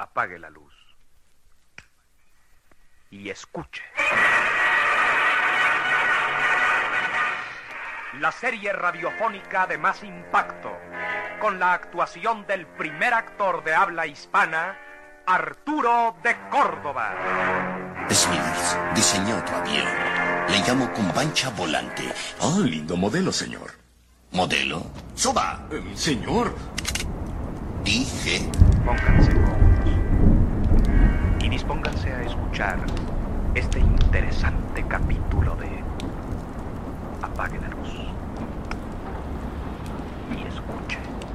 apague la luz y escuche. La serie radiofónica de más impacto, con la actuación del primer actor de habla hispana, Arturo de Córdoba. Smithers diseñó otro avión. Le llamo Cumbancha Volante. Ah, lindo modelo, señor. ¿Modelo? ¡Suba! Señor. Dije. Pónganse cómodos y dispónganse a escuchar este interesante capítulo de Apague la luz y escuche.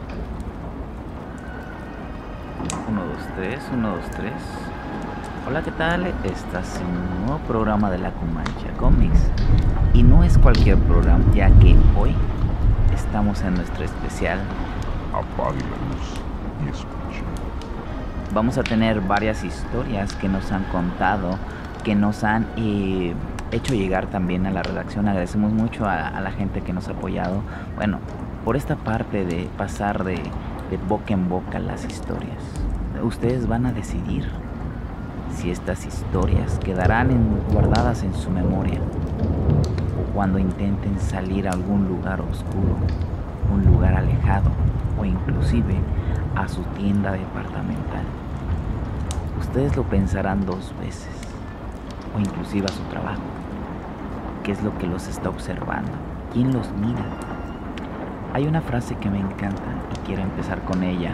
1, 2, 3, 1, 2, 3. Hola, ¿qué tal? Estás en un nuevo programa de la Cumbancha Comics. Y no es cualquier programa, ya que hoy estamos en nuestro especial Apague la luz y escuche. Vamos a tener varias historias que nos han contado, que nos han hecho llegar también a la redacción. Agradecemos mucho a la gente que nos ha apoyado. Bueno, por esta parte de pasar de boca en boca las historias. Ustedes van a decidir si estas historias quedarán guardadas en su memoria o cuando intenten salir a algún lugar oscuro, un lugar alejado o inclusive a su tienda departamental. Ustedes lo pensarán 2 veces o inclusive a su trabajo. ¿Qué es lo que los está observando? ¿Quién los mira? Hay una frase que me encanta y quiero empezar con ella.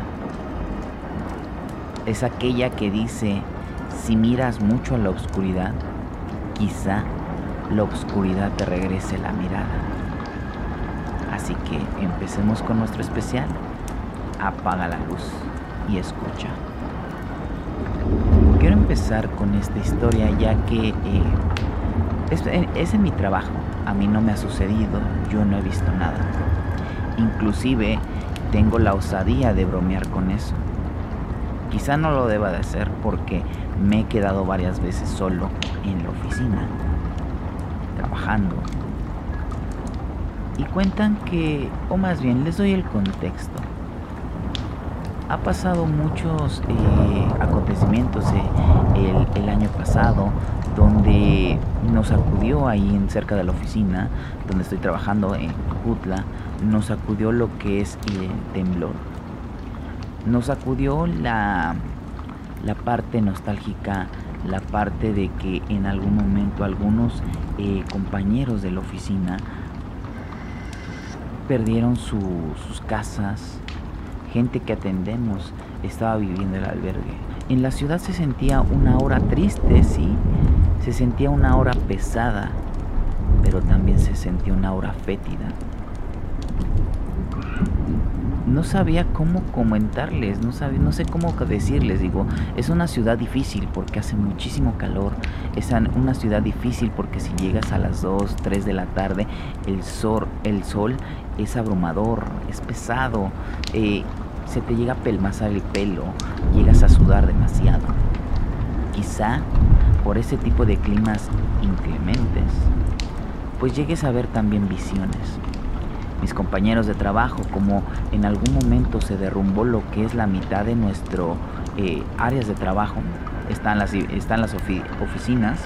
Es aquella que dice: si miras mucho a la oscuridad, quizá la oscuridad te regrese la mirada. Así que empecemos con nuestro especial. Apaga la luz y escucha. Quiero empezar con esta historia ya que es en mi trabajo. A mí no me ha sucedido, yo no he visto nada. Inclusive tengo la osadía de bromear con eso. Quizá no lo deba de hacer porque me he quedado varias veces solo en la oficina, trabajando. Y cuentan que, o más bien les doy el contexto. Ha pasado muchos acontecimientos el año pasado, donde nos sacudió ahí cerca de la oficina donde estoy trabajando en Jutla, nos sacudió lo que es el temblor. Nos sacudió la parte nostálgica, la parte de que en algún momento algunos compañeros de la oficina perdieron sus casas. Gente que atendemos estaba viviendo el albergue. En la ciudad se sentía una aura triste, sí, se sentía una aura pesada, pero también se sentía una aura fétida. No sabía cómo comentarles, no sé cómo decirles. Digo, es una ciudad difícil porque hace muchísimo calor. Es una ciudad difícil porque si llegas a las 2, 3 de la tarde, el sol es abrumador, es pesado, se te llega a pelmazar el pelo, llegas a sudar demasiado. Quizá por ese tipo de climas inclementes, pues llegues a ver también visiones. Mis compañeros de trabajo, como en algún momento se derrumbó lo que es la mitad de nuestro áreas de trabajo, están las oficinas,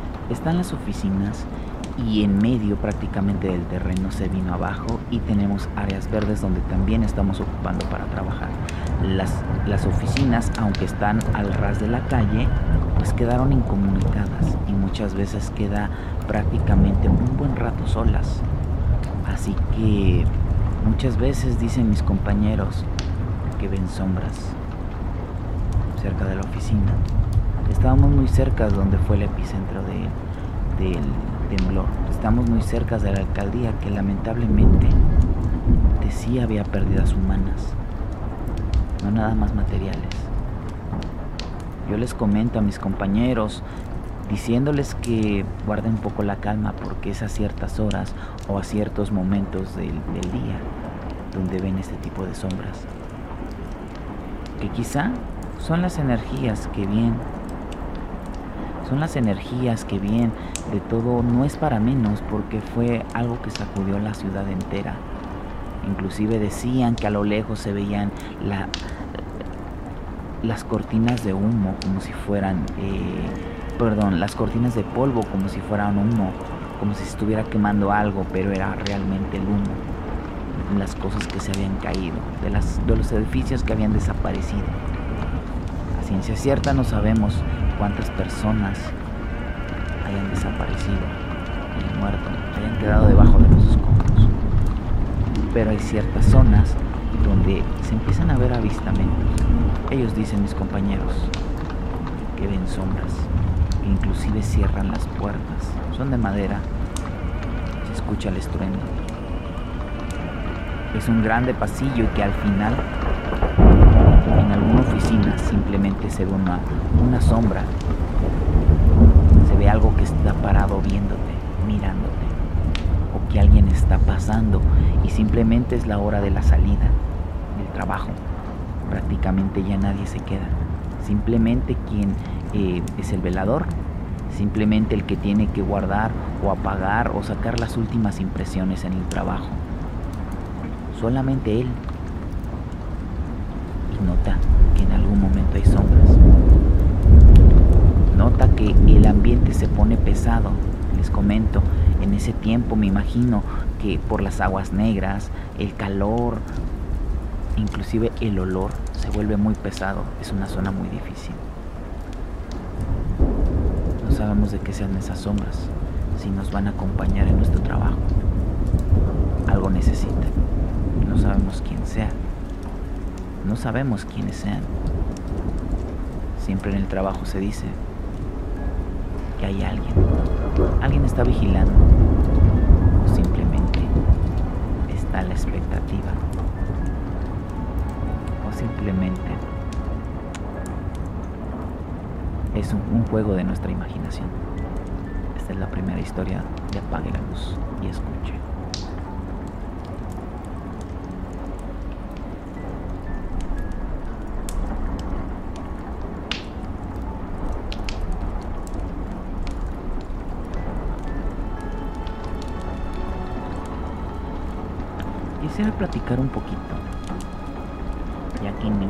y en medio prácticamente del terreno se vino abajo y tenemos áreas verdes donde también estamos ocupando para trabajar. Las oficinas, aunque están al ras de la calle, pues quedaron incomunicadas y muchas veces queda prácticamente un buen rato solas. Así que muchas veces dicen mis compañeros que ven sombras cerca de la oficina. Estábamos muy cerca de donde fue el epicentro del temblor. Estamos muy cerca de la alcaldía que lamentablemente sí había pérdidas humanas, no nada más materiales. Yo les comento a mis compañeros diciéndoles que guarden un poco la calma porque es a ciertas horas o a ciertos momentos del día donde ven este tipo de sombras, que quizá son las energías que vienen de todo. No es para menos porque fue algo que sacudió la ciudad entera. Inclusive decían que a lo lejos se veían las cortinas de humo como si fueran, las cortinas de polvo como si fueran humo, como si se estuviera quemando algo, pero era realmente el humo, las cosas que se habían caído, de los edificios que habían desaparecido. A ciencia cierta no sabemos cuántas personas hayan desaparecido, hayan muerto, hayan quedado debajo de los escombros, pero hay ciertas zonas donde se empiezan a ver avistamientos. Ellos dicen, mis compañeros, que ven sombras, que inclusive cierran las puertas, son de madera, se escucha el estruendo. Es un grande pasillo y que al final, en alguna oficina, simplemente se ve una sombra, se ve algo que está parado viéndote, mirándote, o que alguien está pasando y simplemente es la hora de la salida del trabajo. Prácticamente ya nadie se queda, simplemente quien es el velador, simplemente el que tiene que guardar o apagar o sacar las últimas impresiones en el trabajo, solamente él, y nota que en algún momento hay sombras, nota que el ambiente se pone pesado. Les comento, en ese tiempo me imagino que por las aguas negras, el calor, inclusive el olor se vuelve muy pesado. Es una zona muy difícil. No sabemos de qué sean esas sombras, si nos van a acompañar en nuestro trabajo. Algo necesitan. No sabemos quién sea. No sabemos quiénes sean. Siempre en el trabajo se dice que hay alguien. Alguien está vigilando. O simplemente está a la expectativa. Simplemente es un juego de nuestra imaginación. Esta es la primera historia de Apague la Luz y Escuche. Quisiera platicar un poquito, ya que en mi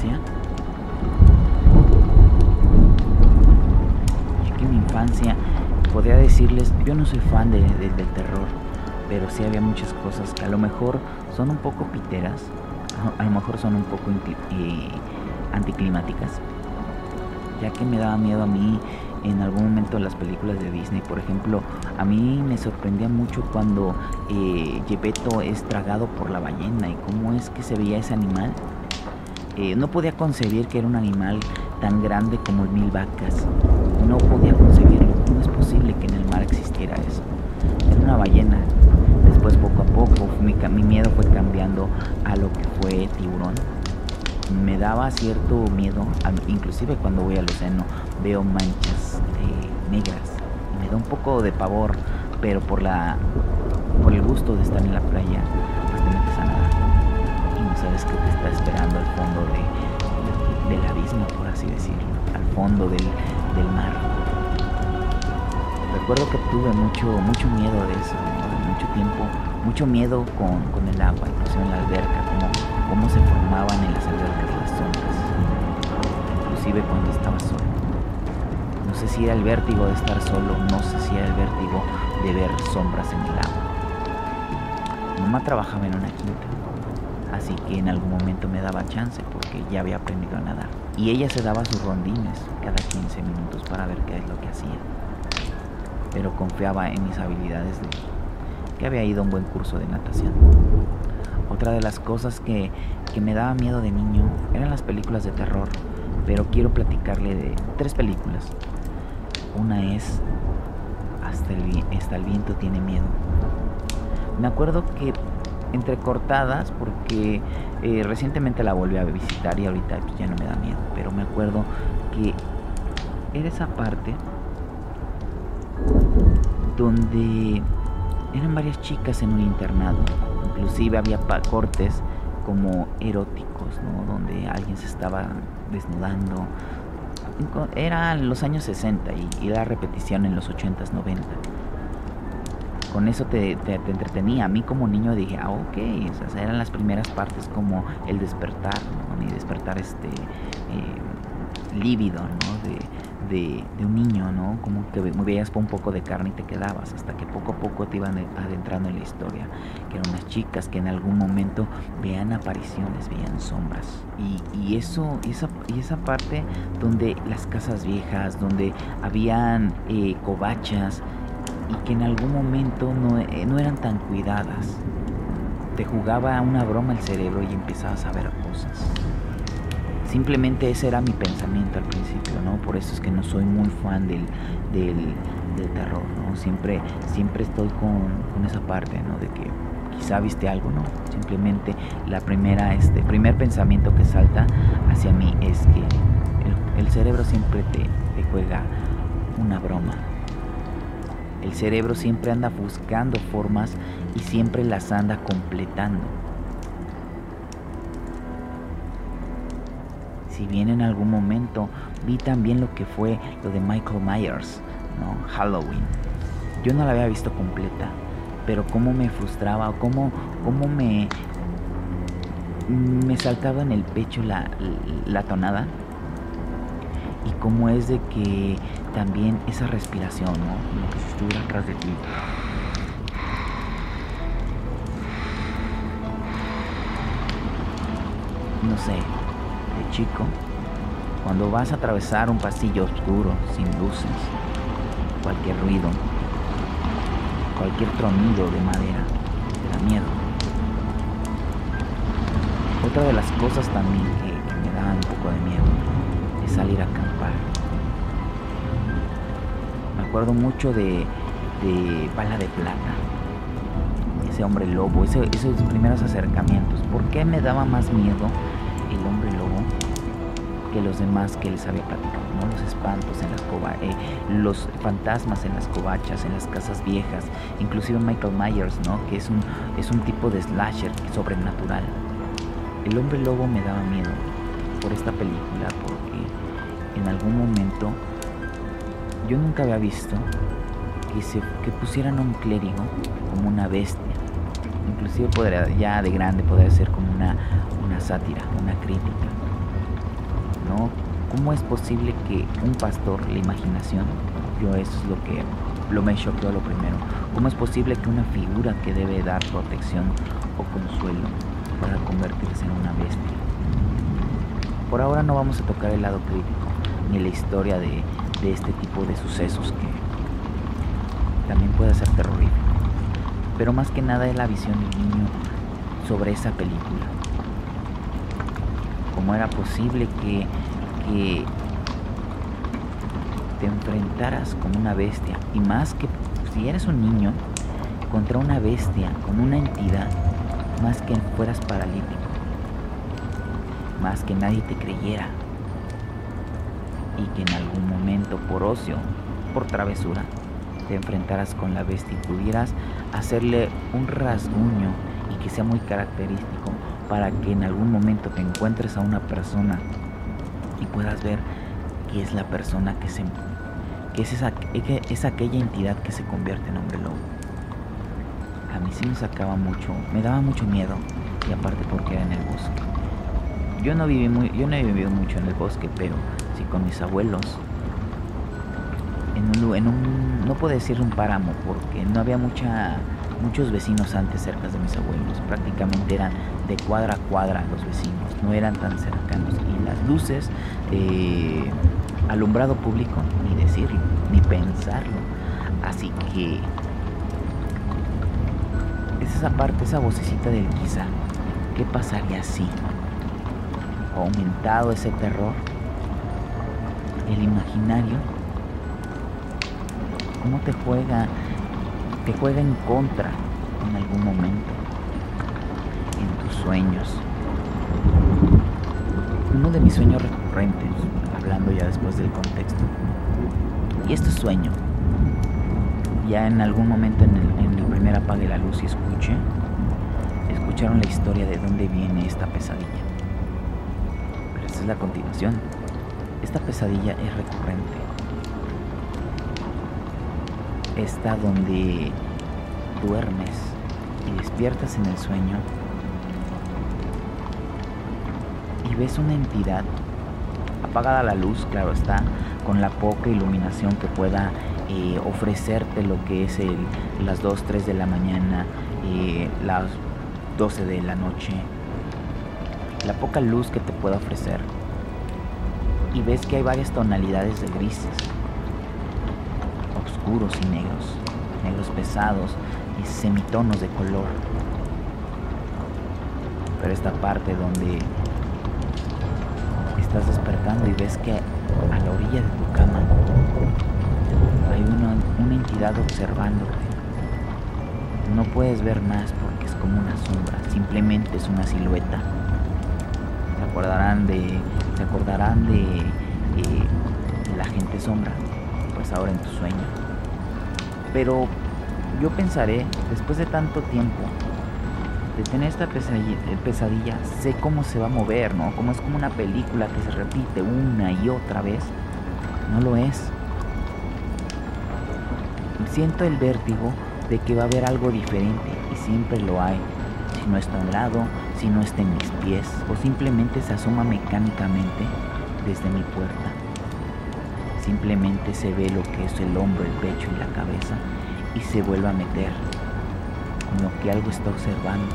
infancia podría decirles, yo no soy fan del terror, pero sí había muchas cosas que a lo mejor son un poco piteras, a lo mejor son un poco anticlimáticas, ya que me daba miedo a mí en algún momento las películas de Disney. Por ejemplo, a mí me sorprendía mucho cuando Gepetto es tragado por la ballena y cómo es que se veía ese animal. No podía concebir que era un animal tan grande como 1000 vacas. No podía concebirlo. No es posible que en el mar existiera eso. Era una ballena. Después, poco a poco, mi miedo fue cambiando a lo que fue tiburón. Me daba cierto miedo, inclusive cuando voy al océano veo manchas negras. Y me da un poco de pavor, pero por el gusto de estar en la playa, pues te metes a nadar. Y no sabes qué te está esperando al fondo del abismo, por así decirlo, al fondo del mar. Recuerdo que tuve mucho miedo de eso, ¿no? De mucho tiempo, mucho miedo con el agua, inclusive en la alberca, cómo se formaban en las albercas las sombras, inclusive cuando estaba solo. No sé si era el vértigo de estar solo, no sé si era el vértigo de ver sombras en el agua. Mamá trabajaba en una quinta, así que en algún momento me daba chance porque ya había aprendido a nadar. Y ella se daba sus rondines cada 15 minutos para ver qué es lo que hacía. Pero confiaba en mis habilidades de que había ido a un buen curso de natación. Otra de las cosas que me daba miedo de niño eran las películas de terror, pero quiero platicarle de 3 películas. Una es Hasta el viento tiene miedo. Me acuerdo que entrecortadas, porque recientemente la volví a visitar y ahorita pues, ya no me da miedo, pero me acuerdo que era esa parte donde eran varias chicas en un internado. Inclusive había cortes como eróticos, ¿no? Donde alguien se estaba desnudando. Eran los años 60 y la repetición en los 80s, 90. con eso te entretenía. A mí como niño dije, ok, o sea, eran las primeras partes como el despertar, ¿no? Mi despertar lívido, ¿no? De un niño, ¿no? Como que veías un poco de carne y te quedabas, hasta que poco a poco te iban adentrando en la historia, que eran unas chicas que en algún momento veían apariciones, veían sombras, y esa parte donde las casas viejas, donde habían covachas, y que en algún momento no eran tan cuidadas, te jugaba una broma el cerebro y empezabas a ver cosas. Simplemente ese era mi pensamiento al principio, ¿no? Por eso es que no soy muy fan del terror, ¿no? Siempre estoy con esa parte, ¿no? De que quizá viste algo, ¿no? Simplemente primer pensamiento que salta hacia mí es que el cerebro siempre te juega una broma. El cerebro siempre anda buscando formas y siempre las anda completando. Si bien en algún momento vi también lo que fue lo de Michael Myers, ¿no? Halloween. Yo no la había visto completa, pero cómo me frustraba, cómo me saltaba en el pecho la tonada. Y cómo es de que también esa respiración, ¿no? Como que si estuviera atrás de ti. No sé, de chico, cuando vas a atravesar un pasillo oscuro, sin luces, cualquier ruido, cualquier tronido de madera, te da miedo. Otra de las cosas también que me daban un poco de miedo es salir a acampar. Me acuerdo mucho de Bala de Plata, ese hombre lobo, esos primeros acercamientos. ¿Por qué me daba más miedo el hombre lobo que los demás que les había platicado, ¿no? Los espantos en las los fantasmas en las covachas, en las casas viejas, inclusive Michael Myers, ¿no? Que es un tipo de slasher sobrenatural. El hombre lobo me daba miedo por esta película, porque en algún momento yo nunca había visto que pusieran a un clérigo como una bestia. Inclusive ya de grande podría ser como una sátira, una crítica, ¿no? ¿Cómo es posible que un pastor, la imaginación, eso es lo me choqueó lo primero, cómo es posible que una figura que debe dar protección o consuelo pueda convertirse en una bestia? Por ahora no vamos a tocar el lado crítico ni la historia de este tipo de sucesos que también puede ser terrorífico, pero más que nada es la visión del niño sobre esa película. ¿Cómo era posible que te enfrentaras con una bestia? Y más que si eres un niño contra una bestia, con una entidad, más que fueras paralítico, más que nadie te creyera, y que en algún momento por ocio, por travesura, te enfrentaras con la bestia y pudieras hacerle un rasguño y que sea muy característico para que en algún momento te encuentres a una persona y puedas ver que es la persona que es aquella entidad que se convierte en hombre lobo. A mí sí me daba mucho miedo, y aparte porque era en el bosque. Yo no he vivido mucho en el bosque, pero sí con mis abuelos. No puedo decir un páramo porque no había muchos vecinos antes cerca de mis abuelos. Prácticamente eran de cuadra a cuadra los vecinos, no eran tan cercanos. Y las luces, alumbrado público, ni decirlo, ni pensarlo. Así que es esa parte, esa vocecita del quizá. ¿Qué pasaría si? Aumentado ese terror, el imaginario, cómo te juega en contra en algún momento, en tus sueños. Uno de mis sueños recurrentes, hablando ya después del contexto, y este sueño, ya en algún momento en el primer apague la luz y escucharon la historia de dónde viene esta pesadilla. Pero esta es la continuación. Esta pesadilla es recurrente. Esta donde duermes y despiertas en el sueño y ves una entidad apagada la luz, claro está, con la poca iluminación que pueda ofrecerte lo que es las 2, 3 de la mañana, las 12 de la noche, la poca luz que te pueda ofrecer. Y ves que hay varias tonalidades de grises, oscuros y negros, negros pesados y semitonos de color. Pero esta parte donde estás despertando y ves que a la orilla de tu cama hay una entidad observándote. No puedes ver más porque es como una sombra, simplemente es una silueta. Se acordarán de la gente sombra, pues ahora en tu sueño. Pero yo pensaré, después de tanto tiempo de tener esta pesadilla, sé cómo se va a mover, ¿no? Como es como una película que se repite una y otra vez. No lo es. Siento el vértigo de que va a haber algo diferente, y siempre lo hay. Si no está a un lado, si no está en mis pies, o simplemente se asoma mecánicamente desde mi puerta. Simplemente se ve lo que es el hombro, el pecho y la cabeza, y se vuelve a meter, como que algo está observando.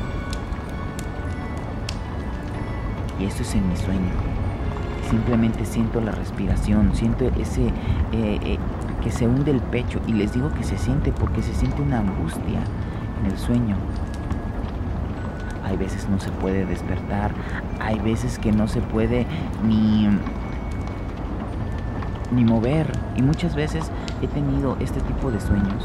Y eso es en mi sueño. Simplemente siento la respiración, siento ese que se hunde el pecho, y les digo que se siente porque se siente una angustia en el sueño. Hay veces no se puede despertar, hay veces que no se puede ni mover, y muchas veces he tenido este tipo de sueños.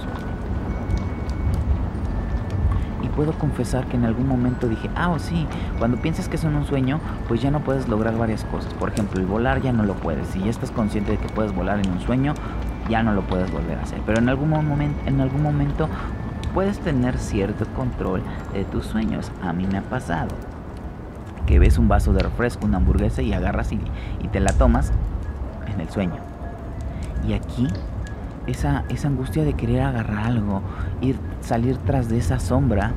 Y puedo confesar que en algún momento dije, sí, cuando piensas que es un sueño, pues ya no puedes lograr varias cosas. Por ejemplo, el volar ya no lo puedes. Si ya estás consciente de que puedes volar en un sueño, ya no lo puedes volver a hacer. Pero en algún momento puedes tener cierto control de tus sueños. A mí me ha pasado que ves un vaso de refresco, una hamburguesa, y agarras y te la tomas en el sueño. Y aquí esa angustia de querer agarrar algo, salir tras de esa sombra,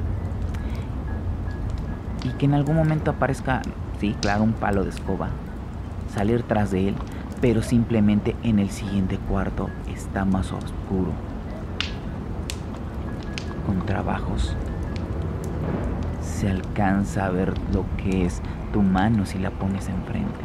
y que en algún momento aparezca, sí, claro, un palo de escoba, salir tras de él, pero simplemente en el siguiente cuarto está más oscuro, con trabajos. Se alcanza a ver lo que es tu mano si la pones enfrente,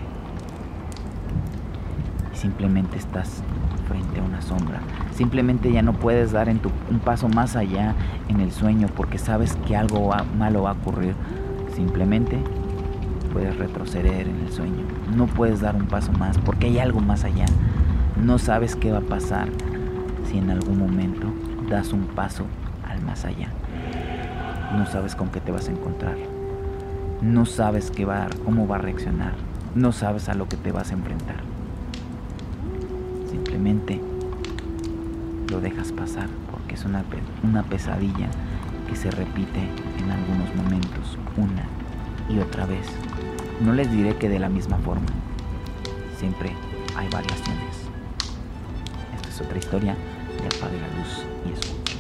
y simplemente estás frente a una sombra. Simplemente ya no puedes dar un paso más allá en el sueño porque sabes que algo malo va a ocurrir. Simplemente puedes retroceder en el sueño. No puedes dar un paso más porque hay algo más allá. No sabes qué va a pasar si en algún momento das un paso al más allá. No sabes con qué te vas a encontrar. No sabes cómo va a reaccionar. No sabes a lo que te vas a enfrentar. Simplemente lo dejas pasar porque es una pesadilla que se repite en algunos momentos, una y otra vez. No les diré que de la misma forma. Siempre hay variaciones. Esta es otra historia de Apague la Luz y Escuche.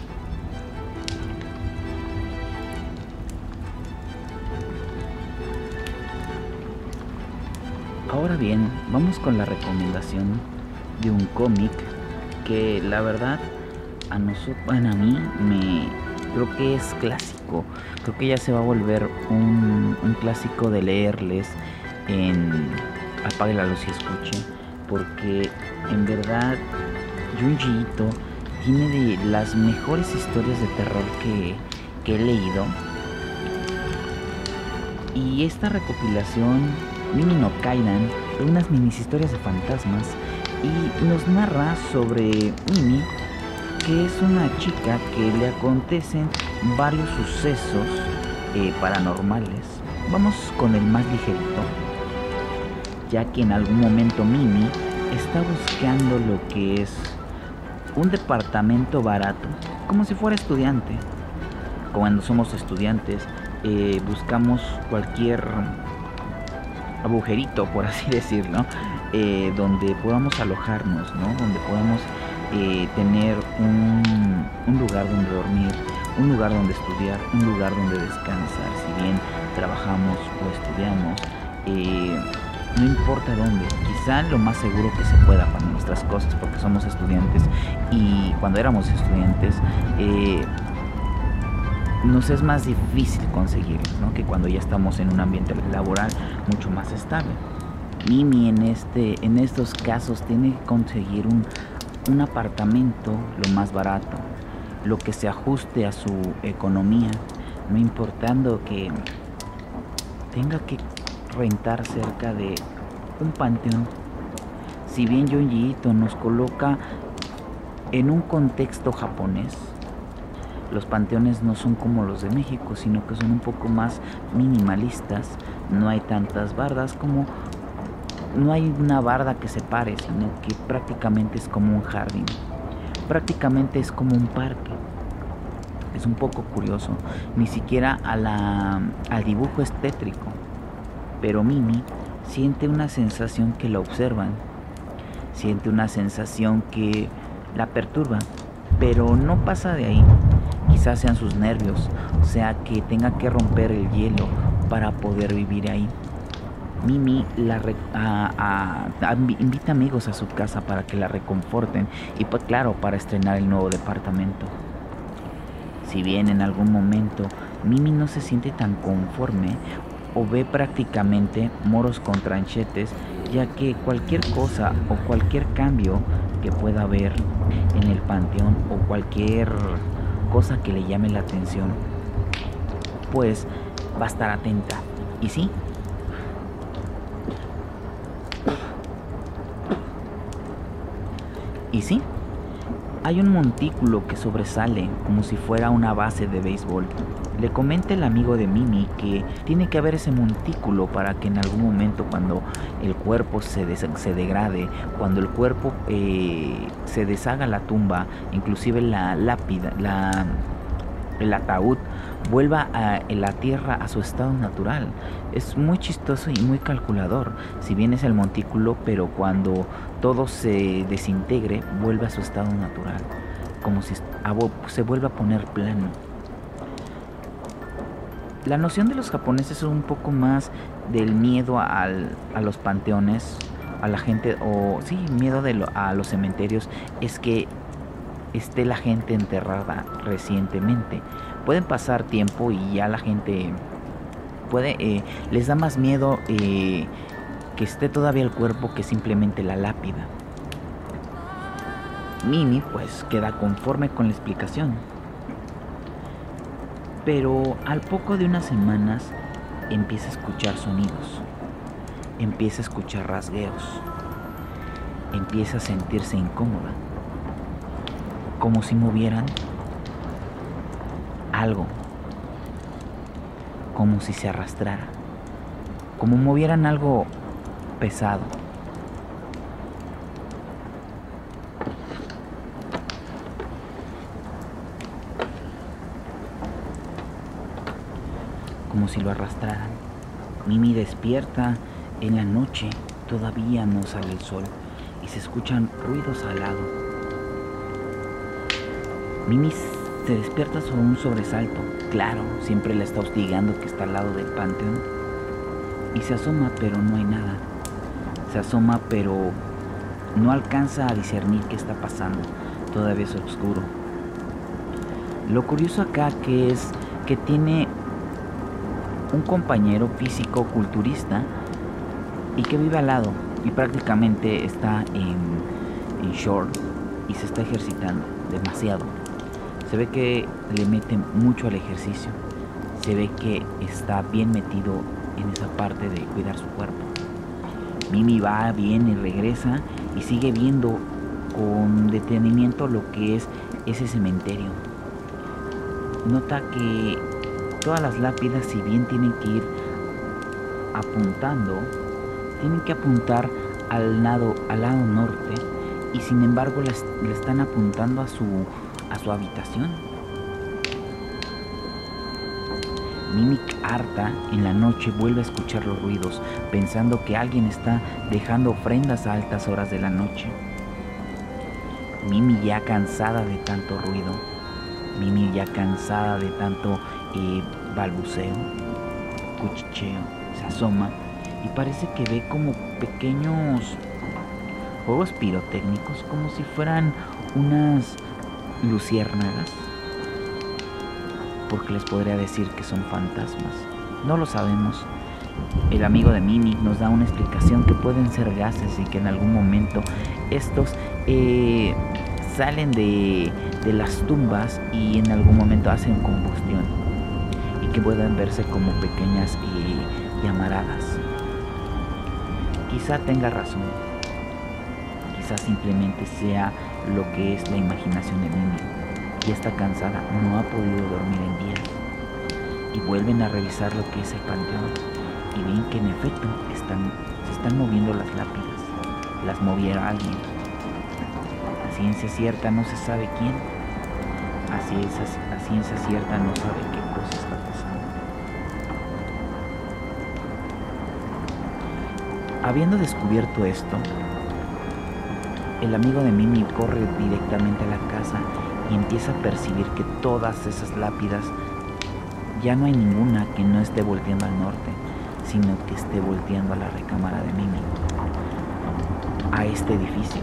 Ahora bien, vamos con la recomendación de un cómic que la verdad a mí creo que es clásico. Creo que ya se va a volver un clásico de leerles en Apague la Luz y Escuche, porque en verdad Junji Ito tiene de las mejores historias de terror que he leído. Y esta recopilación, Mimi no Kaidan, de unas minis historias de fantasmas, y nos narra sobre Mimi, que es una chica que le acontecen varios sucesos paranormales. Vamos con el más ligerito, ya que en algún momento Mimi está buscando lo que es un departamento barato, como si fuera estudiante. Cuando somos estudiantes, buscamos cualquier agujerito, por así decirlo, donde podamos alojarnos, ¿no? Donde podamos tener un lugar donde dormir, un lugar donde estudiar, un lugar donde descansar. Si bien trabajamos o estudiamos, no importa dónde, quizá lo más seguro que se pueda para nuestras cosas, porque somos estudiantes, y cuando éramos estudiantes nos es más difícil conseguirlo, ¿no? Que cuando ya estamos en un ambiente laboral mucho más estable. Mimi en estos casos tiene que conseguir un apartamento lo más barato, lo que se ajuste a su economía, no importando que tenga que rentar cerca de un panteón. Si bien Junji Ito nos coloca en un contexto japonés, los panteones no son como los de México, sino que son un poco más minimalistas. No hay tantas bardas, no hay una barda que separe, sino que prácticamente es como un jardín, prácticamente es como un parque. Es un poco curioso, ni siquiera al dibujo es tétrico, pero Mimi siente una sensación que la observan, siente una sensación que la perturba, pero no pasa de ahí. Quizás sean sus nervios, o sea que tenga que romper el hielo para poder vivir ahí. Mimi invita amigos a su casa para que la reconforten y pues claro, para estrenar el nuevo departamento. Si bien en algún momento Mimi no se siente tan conforme o ve prácticamente moros con tranchetes, ya que cualquier cosa o cualquier cambio que pueda haber en el panteón o cualquier cosa que le llame la atención, pues va a estar atenta. Y sí, hay un montículo que sobresale como si fuera una base de béisbol. Le comenta el amigo de Mimi que tiene que haber ese montículo para que en algún momento, cuando el cuerpo se degrade, cuando el cuerpo se deshaga la tumba, inclusive la lápida, el ataúd, vuelva a la tierra a su estado natural. Es muy chistoso y muy calculador. Si bien es el montículo, pero cuando todo se desintegre, vuelve a su estado natural, como si se vuelva a poner plano. La noción de los japoneses es un poco más del miedo a los panteones, a la gente, o sí, miedo a los cementerios, es que esté la gente enterrada recientemente. Pueden pasar tiempo y ya la gente les da más miedo que esté todavía el cuerpo que simplemente la lápida. Mimi pues queda conforme con la explicación, pero al poco de unas semanas empieza a escuchar sonidos, empieza a escuchar rasgueos, empieza a sentirse incómoda, como si movieran algo, como si se arrastrara, como movieran algo pesado. Como si lo arrastraran. Mimi despierta en la noche, todavía no sale el sol y se escuchan ruidos al lado. Mimi se despierta sobre un sobresalto. Claro, siempre la está hostigando que está al lado del panteón. Y se asoma, pero no hay nada. Se asoma, pero no alcanza a discernir qué está pasando. Todavía es oscuro. Lo curioso acá que es que tiene un compañero físico culturista y que vive al lado y prácticamente está en short y se está ejercitando demasiado. Se ve que le mete mucho al ejercicio, se ve que está bien metido en esa parte de cuidar su cuerpo. Mimi va, viene y regresa y sigue viendo con detenimiento lo que es ese cementerio. Nota que todas las lápidas, si bien tienen que ir apuntando, tienen que apuntar al lado norte, y sin embargo le están apuntando a su habitación. Mimi, harta, en la noche vuelve a escuchar los ruidos, pensando que alguien está dejando ofrendas a altas horas de la noche. Mimi, ya cansada de tanto ruido, Mimi, ya cansada de tanto balbuceo, cuchicheo, se asoma y parece que ve como pequeños juegos pirotécnicos, como si fueran unas luciérnagas, porque les podría decir que son fantasmas. No lo sabemos. El amigo de Mimi nos da una explicación que pueden ser gases y que en algún momento estos salen de las tumbas y en algún momento hacen combustión y que pueden verse como pequeñas llamaradas. Quizá tenga razón, quizá simplemente sea lo que es la imaginación de Mimi y está cansada, no ha podido dormir en días, y vuelven a revisar lo que es el panteón y ven que en efecto se están moviendo las lápidas. Las moviera alguien. A ciencia cierta no se sabe quién. A ciencia cierta no sabe qué cosa está pasando. Habiendo descubierto esto, el amigo de Mimi corre directamente a la casa y empieza a percibir que todas esas lápidas, ya no hay ninguna que no esté volteando al norte, sino que esté volteando a la recámara de Mimi, a este edificio.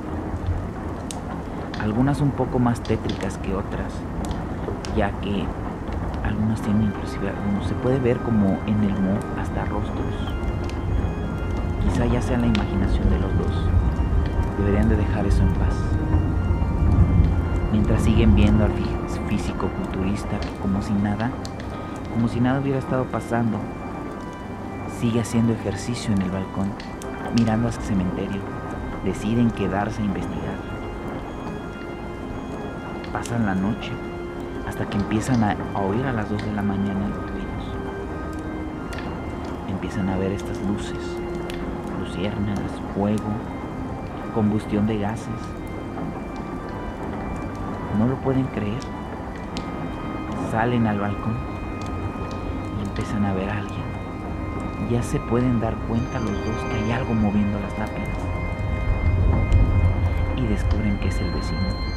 Algunas un poco más tétricas que otras, ya que algunas tienen inclusive, se puede ver como en el moho hasta rostros. Quizá ya sea la imaginación de los dos. Deberían de dejar eso en paz. Mientras siguen viendo al físico-culturista que como si nada hubiera estado pasando, sigue haciendo ejercicio en el balcón, mirando hacia el cementerio. Deciden quedarse a investigar. Pasan la noche hasta que empiezan a oír a las 2 de la mañana los ruidos. Empiezan a ver estas luces, luciérnagas, fuego, combustión de gases. No lo pueden creer. Salen al balcón y empiezan a ver a alguien. Ya se pueden dar cuenta los dos que hay algo moviendo las lápidas. Y descubren que es el vecino.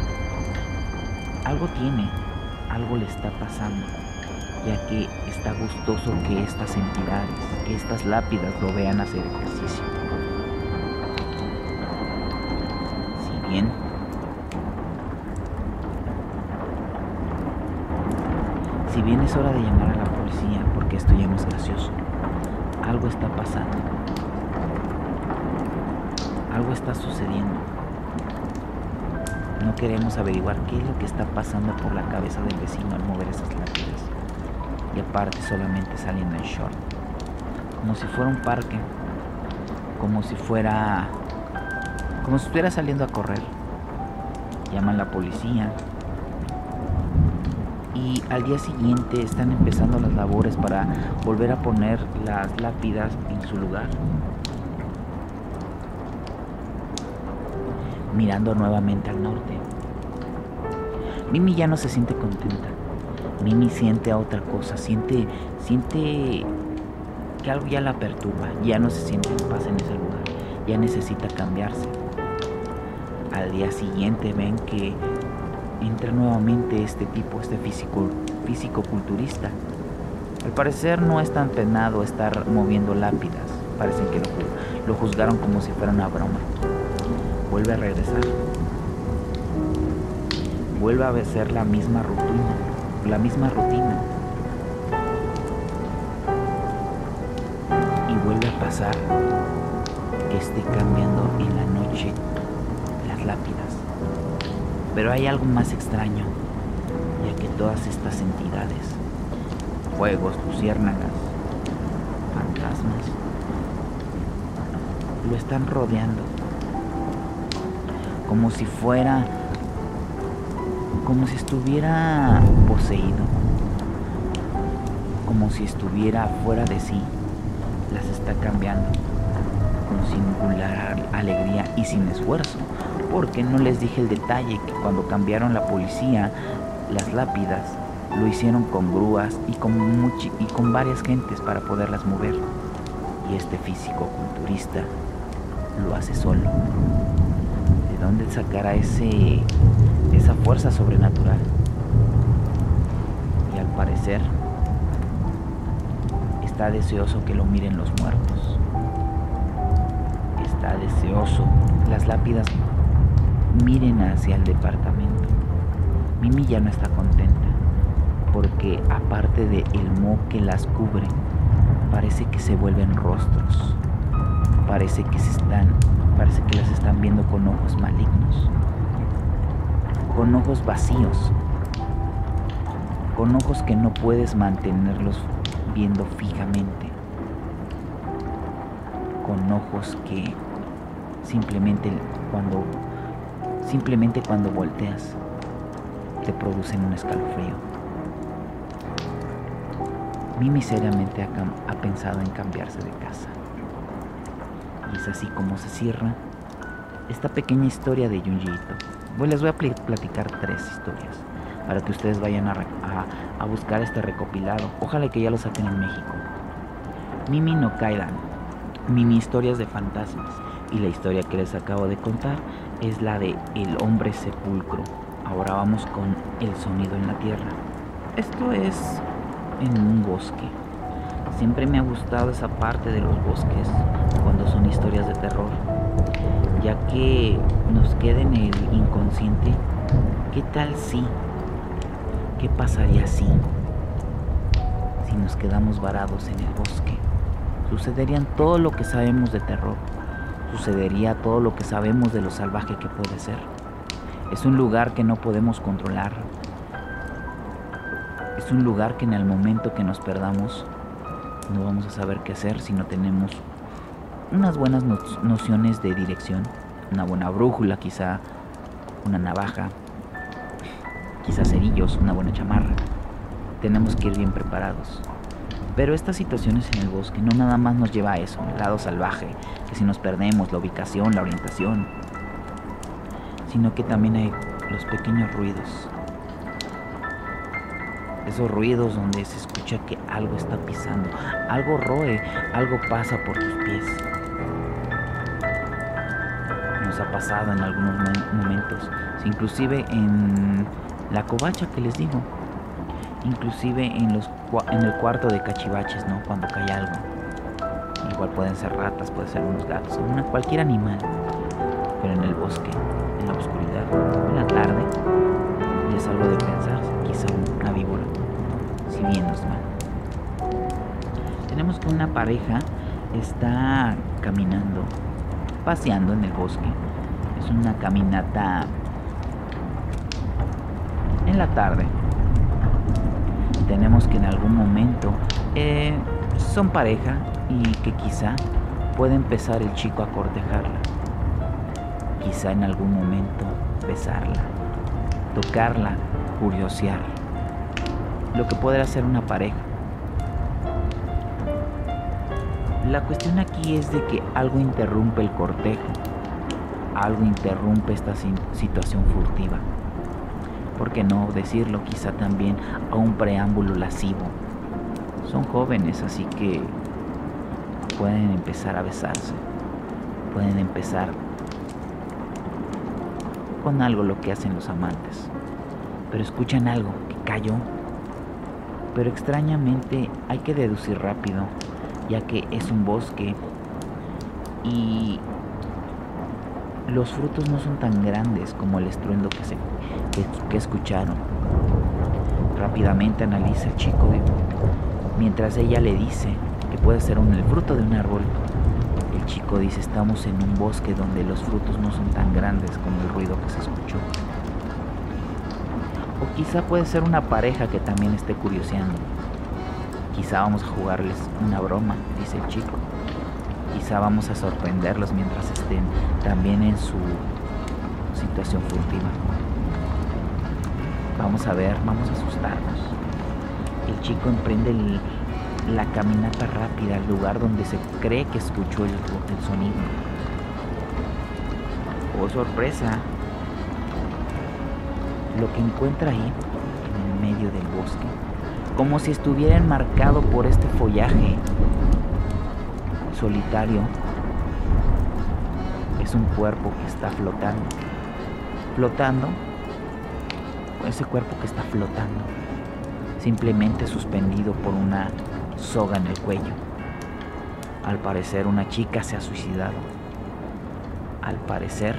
Algo tiene, algo le está pasando, ya que está gustoso que estas entidades, que estas lápidas lo vean hacer ejercicio. Si bien es hora de llamar a la policía, porque esto ya no es gracioso, algo está pasando, algo está sucediendo. No queremos averiguar qué es lo que está pasando por la cabeza del vecino al mover esas lápidas. Y aparte solamente saliendo en short, como si fuera un parque, como si estuviera saliendo a correr. Llaman a la policía y al día siguiente están empezando las labores para volver a poner las lápidas en su lugar. Mirando nuevamente al norte, Mimi ya no se siente contenta. Mimi siente a otra cosa, siente que algo ya la perturba, ya no se siente en paz en ese lugar, ya necesita cambiarse. Al día siguiente ven que entra nuevamente este físico-culturista. Al parecer no es tan penado estar moviendo lápidas, parecen que lo juzgaron como si fuera una broma. Vuelve a regresar. Vuelve a ser la misma rutina. Y vuelve a pasar que esté cambiando en la noche las lápidas. Pero hay algo más extraño, ya que todas estas entidades, fuegos, luciérnagas, fantasmas, lo están rodeando. Como si estuviera poseído, como si estuviera fuera de sí. Las está cambiando con singular alegría y sin esfuerzo, porque no les dije el detalle que cuando cambiaron la policía las lápidas lo hicieron con grúas y con varias gentes para poderlas mover, y este físico-culturista lo hace solo. ¿De dónde sacará esa fuerza sobrenatural? parecer está deseoso que lo miren los muertos. Está deseoso las lápidas miren hacia el departamento. Mimi ya no está contenta porque aparte de el moho que las cubre, parece que se vuelven rostros. Parece que las están viendo con ojos malignos, con ojos vacíos, con ojos que no puedes mantenerlos viendo fijamente, con ojos que simplemente cuando volteas te producen un escalofrío. Mimi seriamente ha pensado en cambiarse de casa. Y es así como se cierra esta pequeña historia de Junji Ito. Les voy a platicar 3 historias para que ustedes vayan a buscar este recopilado. Ojalá que ya lo saquen en México. Mimi no Kaidan, Mini historias de fantasmas. Y la historia que les acabo de contar es la de El hombre sepulcro. Ahora vamos con El sonido en la tierra. Esto es en un bosque. Siempre me ha gustado esa parte de los bosques cuando son historias de terror, ya que nos queda en el inconsciente ¿qué tal si? ¿Qué pasaría si nos quedamos varados en el bosque? Sucederían todo lo que sabemos de terror, sucedería todo lo que sabemos de lo salvaje que puede ser. Es un lugar que no podemos controlar. Es un lugar que en el momento que nos perdamos no vamos a saber qué hacer si no tenemos unas buenas nociones de dirección, una buena brújula, quizá una navaja, quizá cerillos, una buena chamarra. Tenemos que ir bien preparados. Pero estas situaciones en el bosque no nada más nos lleva a eso, el lado salvaje, que si nos perdemos, la ubicación, la orientación, sino que también hay los pequeños ruidos. Esos ruidos donde se escucha que algo está pisando, algo roe, algo pasa por tus pies. Nos ha pasado en algunos momentos, inclusive en la covacha que les digo, inclusive en el cuarto de cachivaches, ¿no? Cuando cae algo. Igual pueden ser ratas, pueden ser unos gatos, cualquier animal, pero en el bosque, en la oscuridad, en la tarde, y es algo de pensar, quizá una víbora, si bien nos va. Tenemos que una pareja está caminando, paseando en el bosque. Es una caminata en la tarde. Tenemos que en algún momento son pareja y que quizá puede empezar el chico a cortejarla. Quizá en algún momento besarla, tocarla, curiosear. Lo que podrá hacer una pareja. La cuestión aquí es de que algo interrumpe el cortejo, algo interrumpe esta situación furtiva. ¿Por qué no decirlo? Quizá también a un preámbulo lascivo. Son jóvenes, así que pueden empezar a besarse, pueden empezar con algo lo que hacen los amantes. Pero escuchan algo que cayó. Pero extrañamente hay que deducir rápido, ya que es un bosque y los frutos no son tan grandes como el estruendo que escucharon. Rápidamente analiza el chico mientras ella le dice que puede ser el fruto de un árbol. El chico dice: estamos en un bosque donde los frutos no son tan grandes como el ruido que se escuchó. O quizá puede ser una pareja que también esté curioseando. Quizá vamos a jugarles una broma, dice el chico. Quizá vamos a sorprenderlos mientras estén también en su situación furtiva. Vamos a ver, vamos a asustarnos. El chico emprende la caminata rápida al lugar donde se cree que escuchó el sonido. Oh, sorpresa. Lo que encuentra ahí, en el medio del bosque, como si estuviera enmarcado por este follaje solitario, es un cuerpo que está flotando, ese cuerpo que está flotando, simplemente suspendido por una soga en el cuello. Al parecer una chica se ha suicidado. Al parecer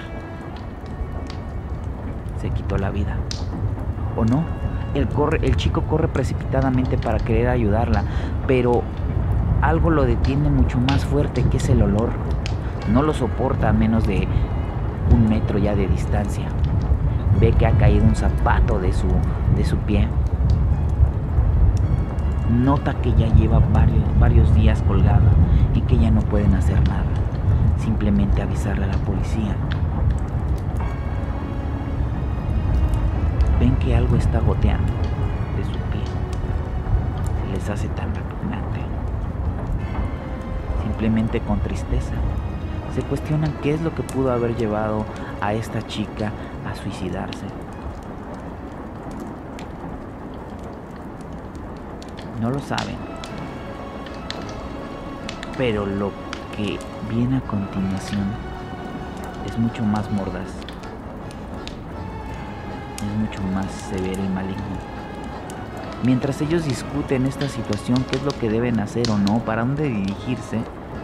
se quitó la vida. ¿O no? El chico corre precipitadamente para querer ayudarla, pero algo lo detiene mucho más fuerte, que es el olor. No lo soporta a menos de 1 metro ya de distancia. Ve que ha caído un zapato de su pie. Nota que ya lleva varios días colgada y que ya no pueden hacer nada. Simplemente avisarle a la policía. Ven que algo está goteando de su pie. Se les hace tan repugnante. Simplemente con tristeza se cuestionan qué es lo que pudo haber llevado a esta chica a suicidarse. No lo saben, pero lo que viene a continuación es mucho más mordaz, es mucho más severo y maligno. Mientras ellos discuten esta situación, qué es lo que deben hacer o no, para dónde dirigirse,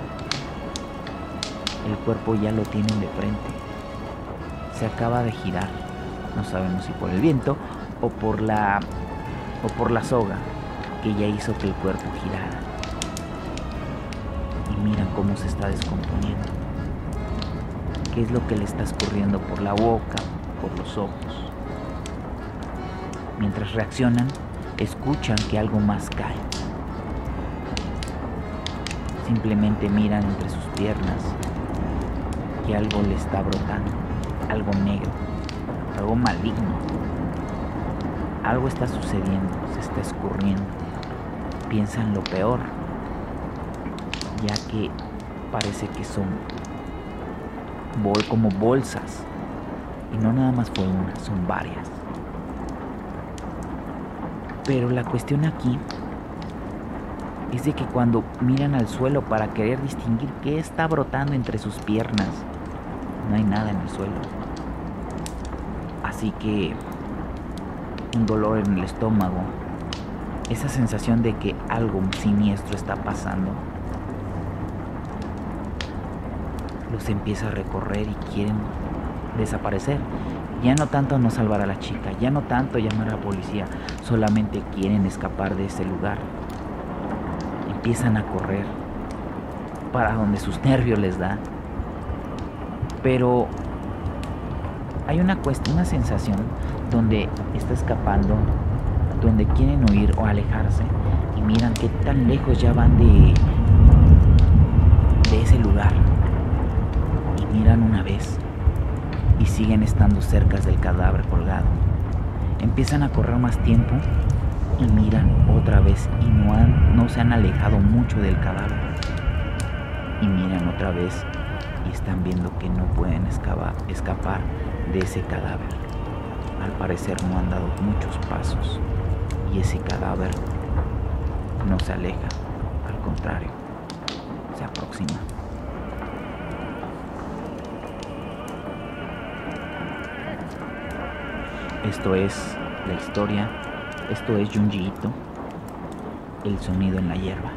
el cuerpo ya lo tienen de frente. Se acaba de girar, no sabemos si por el viento o por la soga que ya hizo que el cuerpo girara. Y miran cómo se está descomponiendo. ¿Qué es lo que le está escurriendo por la boca, por los ojos? Mientras reaccionan, escuchan que algo más cae. Simplemente miran entre sus piernas que algo le está brotando, algo negro, algo maligno. Algo está sucediendo, se está escurriendo. Piensan lo peor, ya que parece que son como bolsas. Y no nada más fue una, son varias. Pero la cuestión aquí es de que cuando miran al suelo para querer distinguir qué está brotando entre sus piernas, no hay nada en el suelo. Así que un dolor en el estómago, esa sensación de que algo siniestro está pasando, los empieza a recorrer y quieren desaparecer. Ya no tanto no salvar a la chica, ya no tanto llamar a la policía, solamente quieren escapar de ese lugar. Empiezan a correr para donde sus nervios les da. Pero hay una sensación donde está escapando, donde quieren huir o alejarse, y miran qué tan lejos ya van de ese lugar. Y miran una vez y siguen estando cerca del cadáver colgado. Empiezan a correr más tiempo y miran otra vez y no se han alejado mucho del cadáver. Y miran otra vez y están viendo que no pueden escapar de ese cadáver. Al parecer no han dado muchos pasos y ese cadáver no se aleja, al contrario, se aproxima. Esto es la historia, esto es Junji Ito, el sonido en la hierba.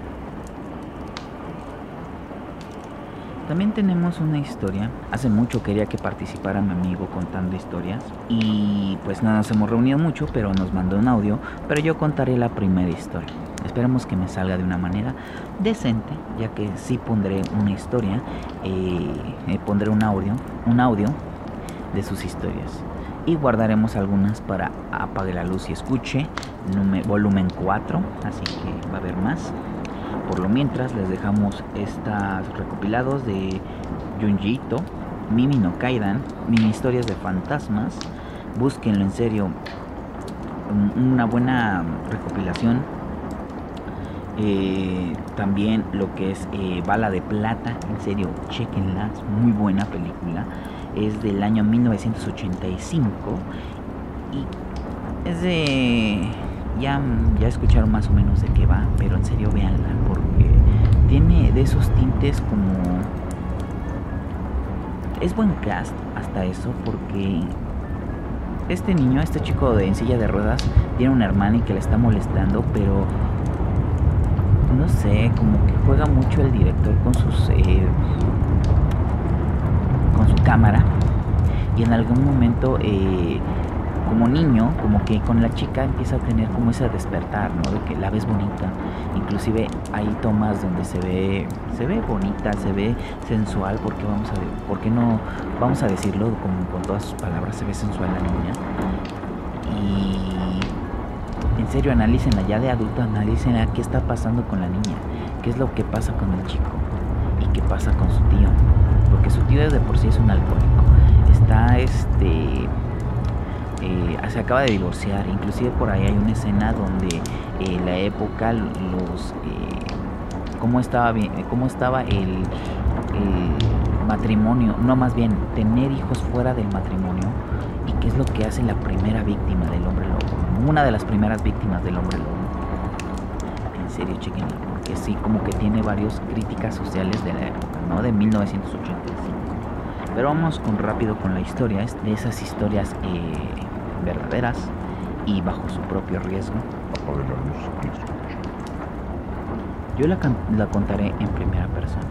También tenemos una historia. Hace mucho quería que participara mi amigo contando historias y pues no nos hemos reunido mucho, pero nos mandó un audio, pero yo contaré la primera historia. Esperemos que me salga de una manera decente, ya que sí pondré una historia, pondré un audio de sus historias. Y guardaremos algunas para Apague la Luz y Escuche, volumen 4, así que va a haber más. Por lo mientras les dejamos estos recopilados de Junji Ito, Mimi no Kaidan, mini historias de fantasmas. Búsquenlo, en serio, una buena recopilación. También lo que es Bala de Plata, en serio, chequenla, es muy buena película. Es del año 1985 y es de... Ya escucharon más o menos de qué va, pero en serio véanla, porque tiene de esos tintes como... Es buen cast hasta eso, porque este niño, este chico en silla de ruedas, tiene una hermana y que le está molestando, pero no sé, como que juega mucho el director con su cámara, y en algún momento como niño, como que con la chica empieza a tener como ese despertar, ¿no? De que la ves bonita. Inclusive hay tomas donde se ve bonita, se ve sensual, porque no vamos a decirlo como con todas sus palabras, se ve sensual la niña. Y en serio, analícenla, ya de adulto, analícenla qué está pasando con la niña, qué es lo que pasa con el chico y qué pasa con su tío, porque su tío de por sí es un alcohólico. Está se acaba de divorciar. Inclusive por ahí hay una escena donde la época, cómo estaba el matrimonio, no, más bien tener hijos fuera del matrimonio, y qué es lo que hace la primera víctima del hombre lobo, una de las primeras víctimas del hombre lobo. En serio, chequenla, porque sí, como que tiene varias críticas sociales de la época, ¿no? De 1985. Pero vamos rápido con la historia, es de esas historias verdaderas y bajo su propio riesgo. Apague la luz y escuche. Yo la contaré en primera persona.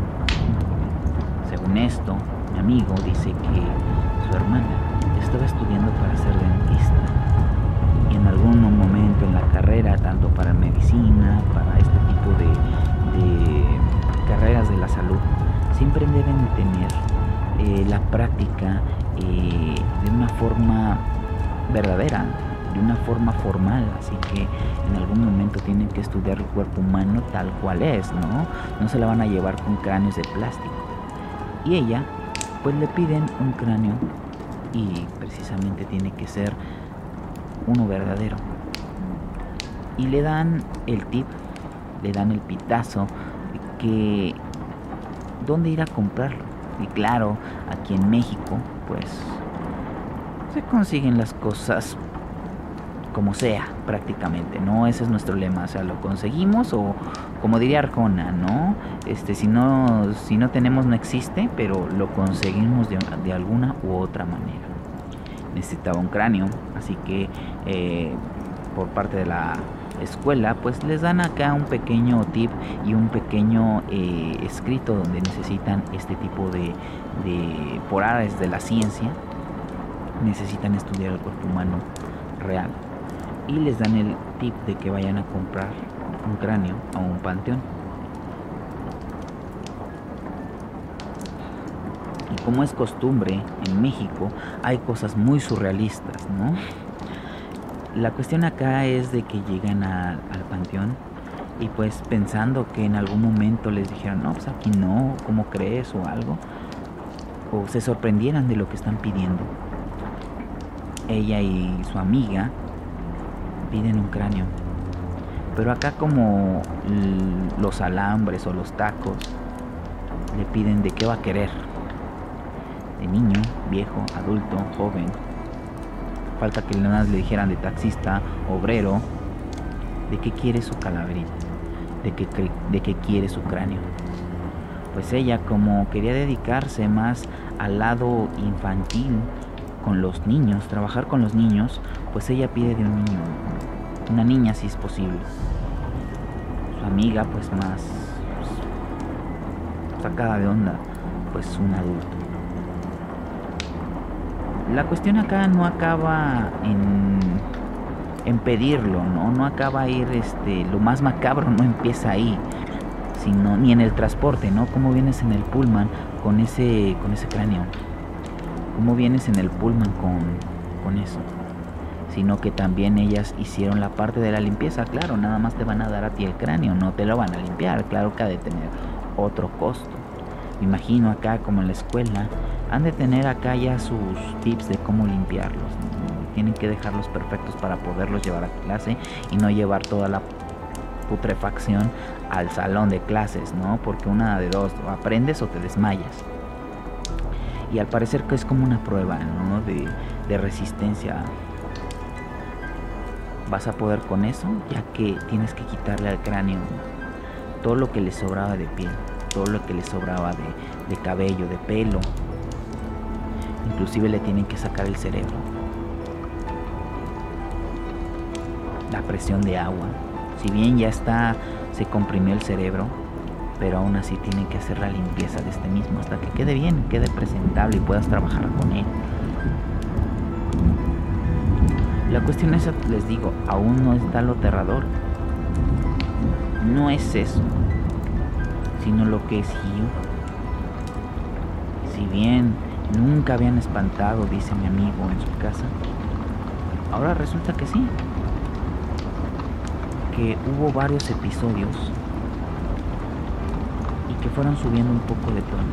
Según esto, mi amigo dice que su hermana estaba estudiando para ser dentista, y en algún momento en la carrera, tanto para medicina, para este tipo de carreras de la salud, siempre deben de tener la práctica de una forma verdadera, de una forma formal, así que en algún momento tienen que estudiar el cuerpo humano tal cual es, no se la van a llevar con cráneos de plástico. Y ella, pues le piden un cráneo, y precisamente tiene que ser uno verdadero, y le dan el tip, le dan el pitazo que dónde ir a comprarlo. Y claro, aquí en México pues se consiguen las cosas como sea, prácticamente, ¿no? Ese es nuestro lema, o sea, lo conseguimos, o como diría Arjona, ¿no? Si no tenemos, no existe, pero lo conseguimos de alguna u otra manera. Necesitaba un cráneo, así que por parte de la escuela, pues les dan acá un pequeño tip y un pequeño escrito donde necesitan este tipo de por áreas de la ciencia, necesitan estudiar el cuerpo humano real, y les dan el tip de que vayan a comprar un cráneo a un panteón. Y como es costumbre en México, hay cosas muy surrealistas, ¿no? La cuestión acá es de que llegan al panteón, y pues pensando que en algún momento les dijeron, no, pues aquí no, ¿cómo crees? O algo, o se sorprendieran de lo que están pidiendo. Ella y su amiga piden un cráneo, pero acá como los alambres o los tacos, le piden de qué va a querer, de niño, viejo, adulto, joven. Falta que nada más le dijeran de taxista, obrero, de qué quiere su calaverita, de qué quiere su cráneo. Pues ella, como quería dedicarse más al lado infantil con los niños, trabajar con los niños, pues ella pide de un niño, una niña si es posible. Su amiga, pues más sacada de onda, pues un adulto. La cuestión acá no acaba en pedirlo, no acaba ir, lo más macabro no empieza ahí, sino ni en el transporte, ¿no? ¿Cómo vienes en el pullman con ese cráneo? ¿Cómo vienes en el pullman con eso? Sino que también ellas hicieron la parte de la limpieza. Claro, nada más te van a dar a ti el cráneo, no te lo van a limpiar. Claro que ha de tener otro costo. Me imagino acá, como en la escuela, han de tener acá ya sus tips de cómo limpiarlos, ¿no? Tienen que dejarlos perfectos para poderlos llevar a clase y no llevar toda la putrefacción al salón de clases, ¿no? Porque una de dos, o aprendes o te desmayas. Y al parecer que es como una prueba, ¿no? de resistencia. ¿Vas a poder con eso? Ya que tienes que quitarle al cráneo todo lo que le sobraba de piel, todo lo que le sobraba de cabello, de pelo. Inclusive le tienen que sacar el cerebro. la presión de agua. Si bien ya se comprimió el cerebro, pero aún así tienen que hacer la limpieza de este mismo hasta que quede bien, quede presentable y puedas trabajar con él. La cuestión es, les digo, aún no está lo aterrador. No es eso, sino lo que siguió. Si bien nunca habían espantado, dice mi amigo, en su casa, ahora resulta que sí. Que hubo varios episodios y que fueron subiendo un poco de tono.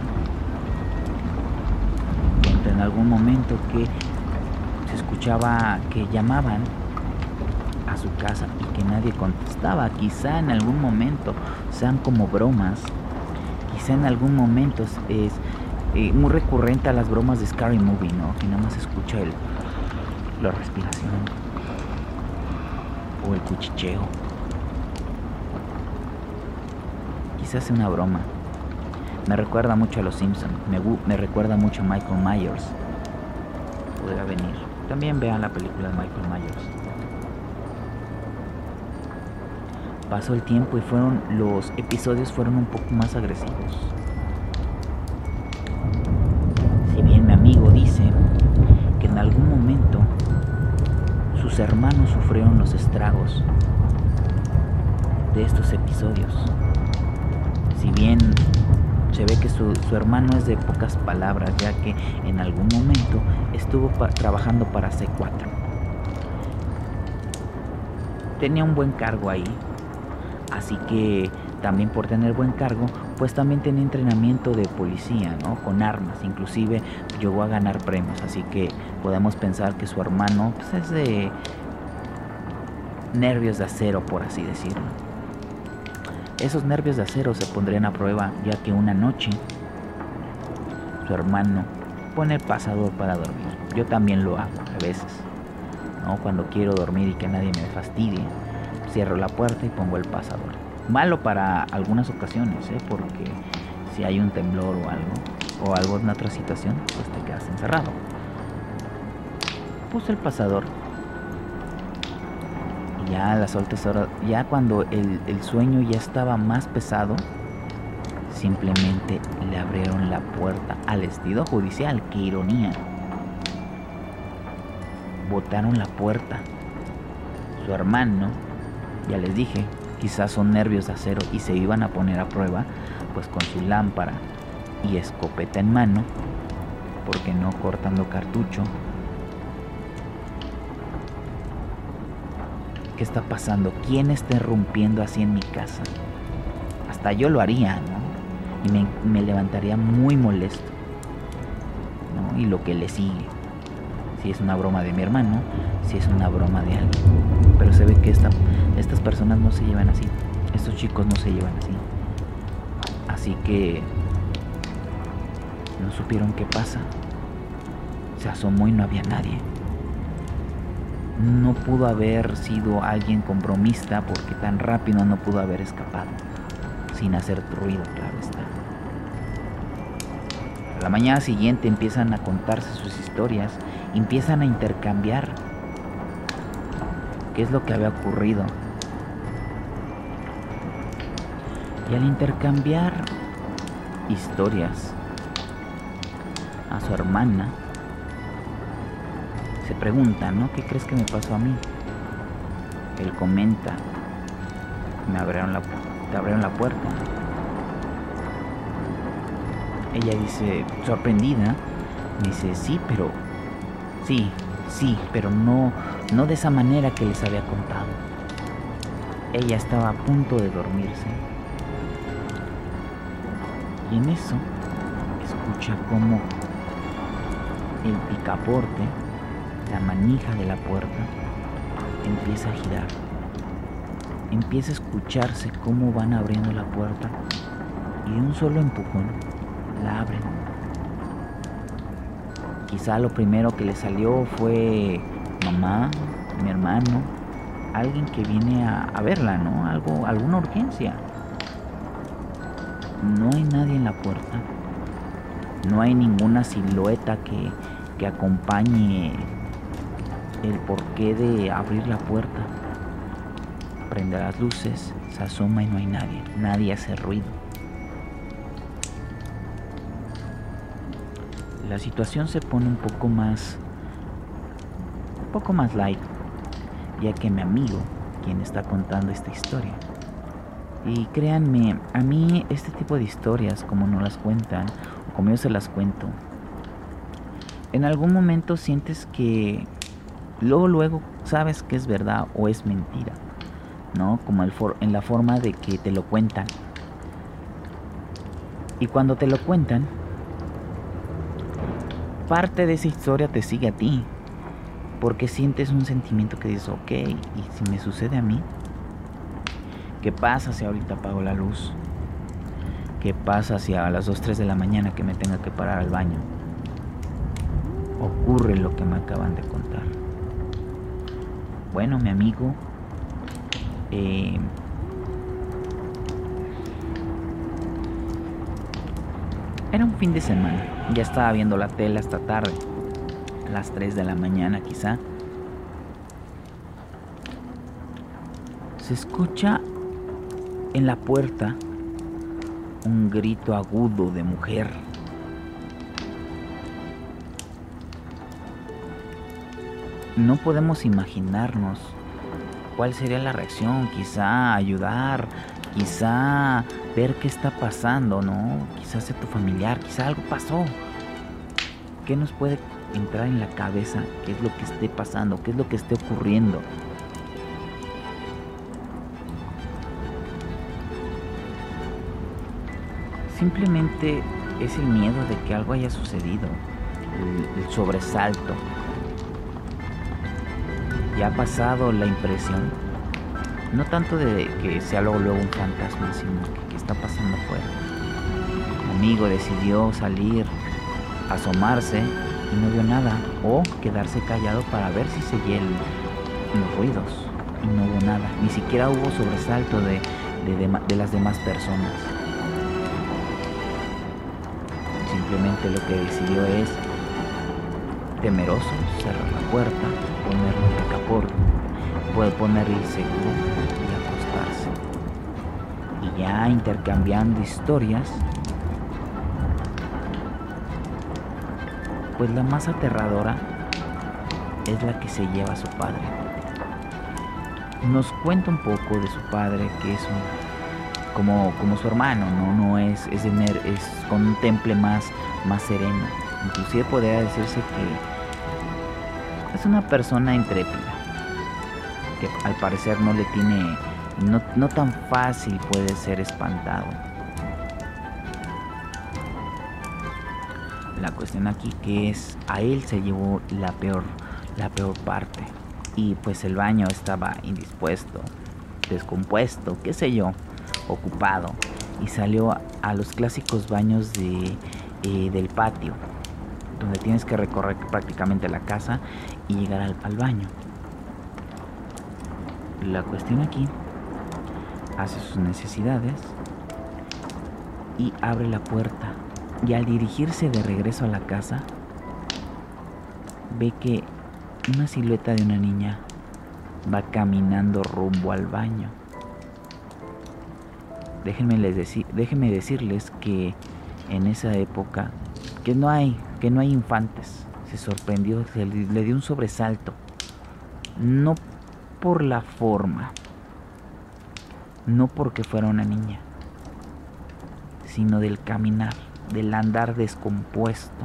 En algún momento que se escuchaba que llamaban a su casa y que nadie contestaba. Quizá en algún momento sean como bromas, quizá en algún momento es muy recurrente a las bromas de Scary Movie, ¿no? Que nada más escucha la respiración o el cuchicheo. Quizás sea una broma. Me recuerda mucho a los Simpsons. Me recuerda mucho a Michael Myers. Podría venir. También vean la película de Michael Myers. Pasó el tiempo y los episodios fueron un poco más agresivos. Si bien mi amigo dice que en algún momento sus hermanos sufrieron los estragos de estos episodios. Si bien se ve que su hermano es de pocas palabras, ya que en algún momento estuvo trabajando para C4. Tenía un buen cargo ahí, así que también por tener buen cargo, pues también tenía entrenamiento de policía, ¿no? Con armas, inclusive llegó a ganar premios, así que podemos pensar que su hermano pues, es de nervios de acero, por así decirlo. Esos nervios de acero se pondrían a prueba, ya que una noche su hermano pone el pasador para dormir. Yo también lo hago a veces, ¿no? Cuando quiero dormir y que nadie me fastidie, cierro la puerta y pongo el pasador. Malo para algunas ocasiones, porque si hay un temblor o alguna otra situación, pues te quedas encerrado. Puse el pasador. Ya a las altas horas, ya cuando el sueño ya estaba más pesado, simplemente le abrieron la puerta al estilo judicial. ¡Qué ironía! Botaron la puerta. Su hermano, ya les dije, quizás son nervios de acero y se iban a poner a prueba, pues con su lámpara y escopeta en mano, porque no cortando cartucho. ¿Qué está pasando? ¿Quién está irrumpiendo así en mi casa? Hasta yo lo haría, ¿no? Y me levantaría muy molesto, ¿no? Y lo que le sigue. Si es una broma de mi hermano, si es una broma de alguien. Pero se ve que estas personas no se llevan así. Estos chicos no se llevan así. Así que no supieron qué pasa. Se asomó y no había nadie. No pudo haber sido alguien con bromista, porque tan rápido no pudo haber escapado sin hacer ruido, claro está. A la mañana siguiente empiezan a contarse sus historias, empiezan a intercambiar qué es lo que había ocurrido. Y al intercambiar historias, a su hermana se pregunta, ¿no? ¿Qué crees que me pasó a mí? Él comenta, te abrieron la puerta. Ella dice, sorprendida, dice, sí, pero no de esa manera que les había contado. Ella estaba a punto de dormirse. Y en eso escucha como el picaporte, la manija de la puerta, empieza a girar. Empieza a escucharse cómo van abriendo la puerta y de un solo empujón la abren. Quizá lo primero que le salió fue mamá, mi hermano, alguien que viene a verla, ¿no? Alguna urgencia. No hay nadie en la puerta. No hay ninguna silueta que acompañe el porqué de abrir la puerta. prende las luces, se asoma y no hay nadie. Nadie hace ruido. La situación se pone un poco más light, ya que mi amigo, quien está contando esta historia. Y créanme, a mí este tipo de historias, como no las cuentan, o como yo se las cuento, en algún momento sientes que luego sabes que es verdad o es mentira, ¿no? Como en la forma de que te lo cuentan. Y cuando te lo cuentan, parte de esa historia te sigue a ti, porque sientes un sentimiento que dices, ok, ¿y si me sucede a mí? ¿Qué pasa si ahorita apago la luz? ¿Qué pasa si a las 2, 3 de la mañana que me tenga que parar al baño ocurre lo que me acaban de contar? Bueno, mi amigo, era un fin de semana. Ya estaba viendo la tele hasta tarde, a las 3 de la mañana quizá. Se escucha en la puerta un grito agudo de mujer. No podemos imaginarnos cuál sería la reacción. Quizá ayudar, quizá ver qué está pasando, ¿no? Quizás sea tu familiar, quizá algo pasó. ¿Qué nos puede entrar en la cabeza? ¿Qué es lo que esté pasando? ¿Qué es lo que esté ocurriendo? Simplemente es el miedo de que algo haya sucedido, el sobresalto. Ya ha pasado la impresión, no tanto de que sea luego un fantasma, sino que está pasando afuera. Mi amigo decidió salir, asomarse y no vio nada, o quedarse callado para ver si seguía los ruidos, y no hubo nada. Ni siquiera hubo sobresalto de las demás personas. Simplemente lo que decidió es, temeroso, cerrar la puerta, ponerle un picaporte, puede ponerle el seguro y acostarse. Y ya intercambiando historias, pues la más aterradora es la que se lleva a su padre. Nos cuenta un poco de su padre, que es como su hermano, no es con un temple más sereno. Inclusive podría decirse que es una persona intrépida, que al parecer no tan fácil puede ser espantado. La cuestión aquí que es, a él se llevó la peor parte, y pues el baño estaba indispuesto, descompuesto, qué sé yo, ocupado, y salió a los clásicos baños del patio, donde tienes que recorrer prácticamente la casa y llegar al baño. La cuestión aquí, hace sus necesidades y abre la puerta, y al dirigirse de regreso a la casa, ve que una silueta de una niña va caminando rumbo al baño. Déjenme decirles que en esa época que no hay infantes. Se sorprendió, le dio un sobresalto, no por la forma, no porque fuera una niña, sino del caminar, del andar descompuesto,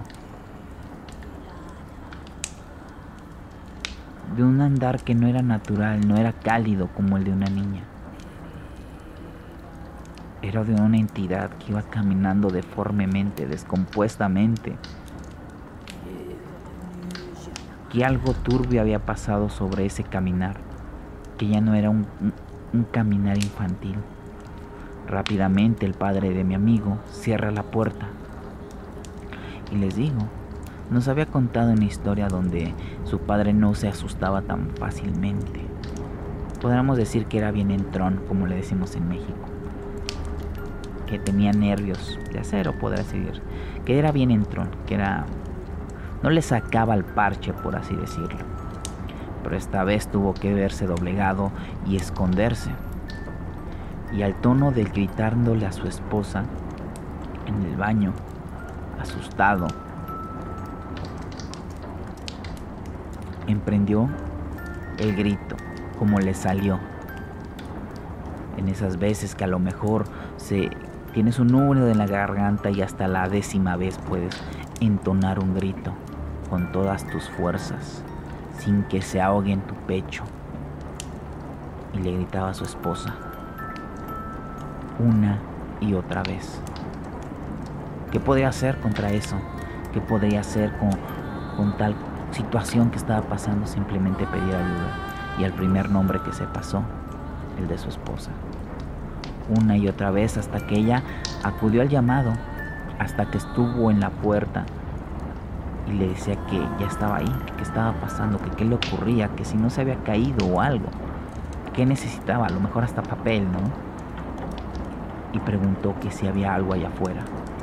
de un andar que no era natural, no era cálido como el de una niña. Era de una entidad que iba caminando deformemente, descompuestamente. Que algo turbio había pasado sobre ese caminar, que ya no era un caminar infantil. Rápidamente el padre de mi amigo cierra la puerta. Y les digo, nos había contado una historia donde su padre no se asustaba tan fácilmente. Podríamos decir que era bien entrón, como le decimos en México. Que tenía nervios de acero, podría decir. Que era bien entrón, no le sacaba el parche, por así decirlo. pero esta vez tuvo que verse doblegado y esconderse. Y al tono de gritándole a su esposa en el baño, asustado, emprendió el grito como le salió. En esas veces que a lo mejor tienes un nudo en la garganta y hasta la 10ª vez puedes entonar un grito con todas tus fuerzas, sin que se ahogue en tu pecho. Y le gritaba a su esposa, una y otra vez. ¿Qué podría hacer contra eso? ¿Qué podría hacer con tal situación que estaba pasando? Simplemente pedir ayuda. Y al primer nombre que se pasó, el de su esposa. Una y otra vez hasta que ella acudió al llamado, hasta que estuvo en la puerta y le decía que ya estaba ahí, que estaba pasando, que qué le ocurría, que si no se había caído o algo, que necesitaba, a lo mejor hasta papel, ¿no? Y preguntó que si había algo allá afuera.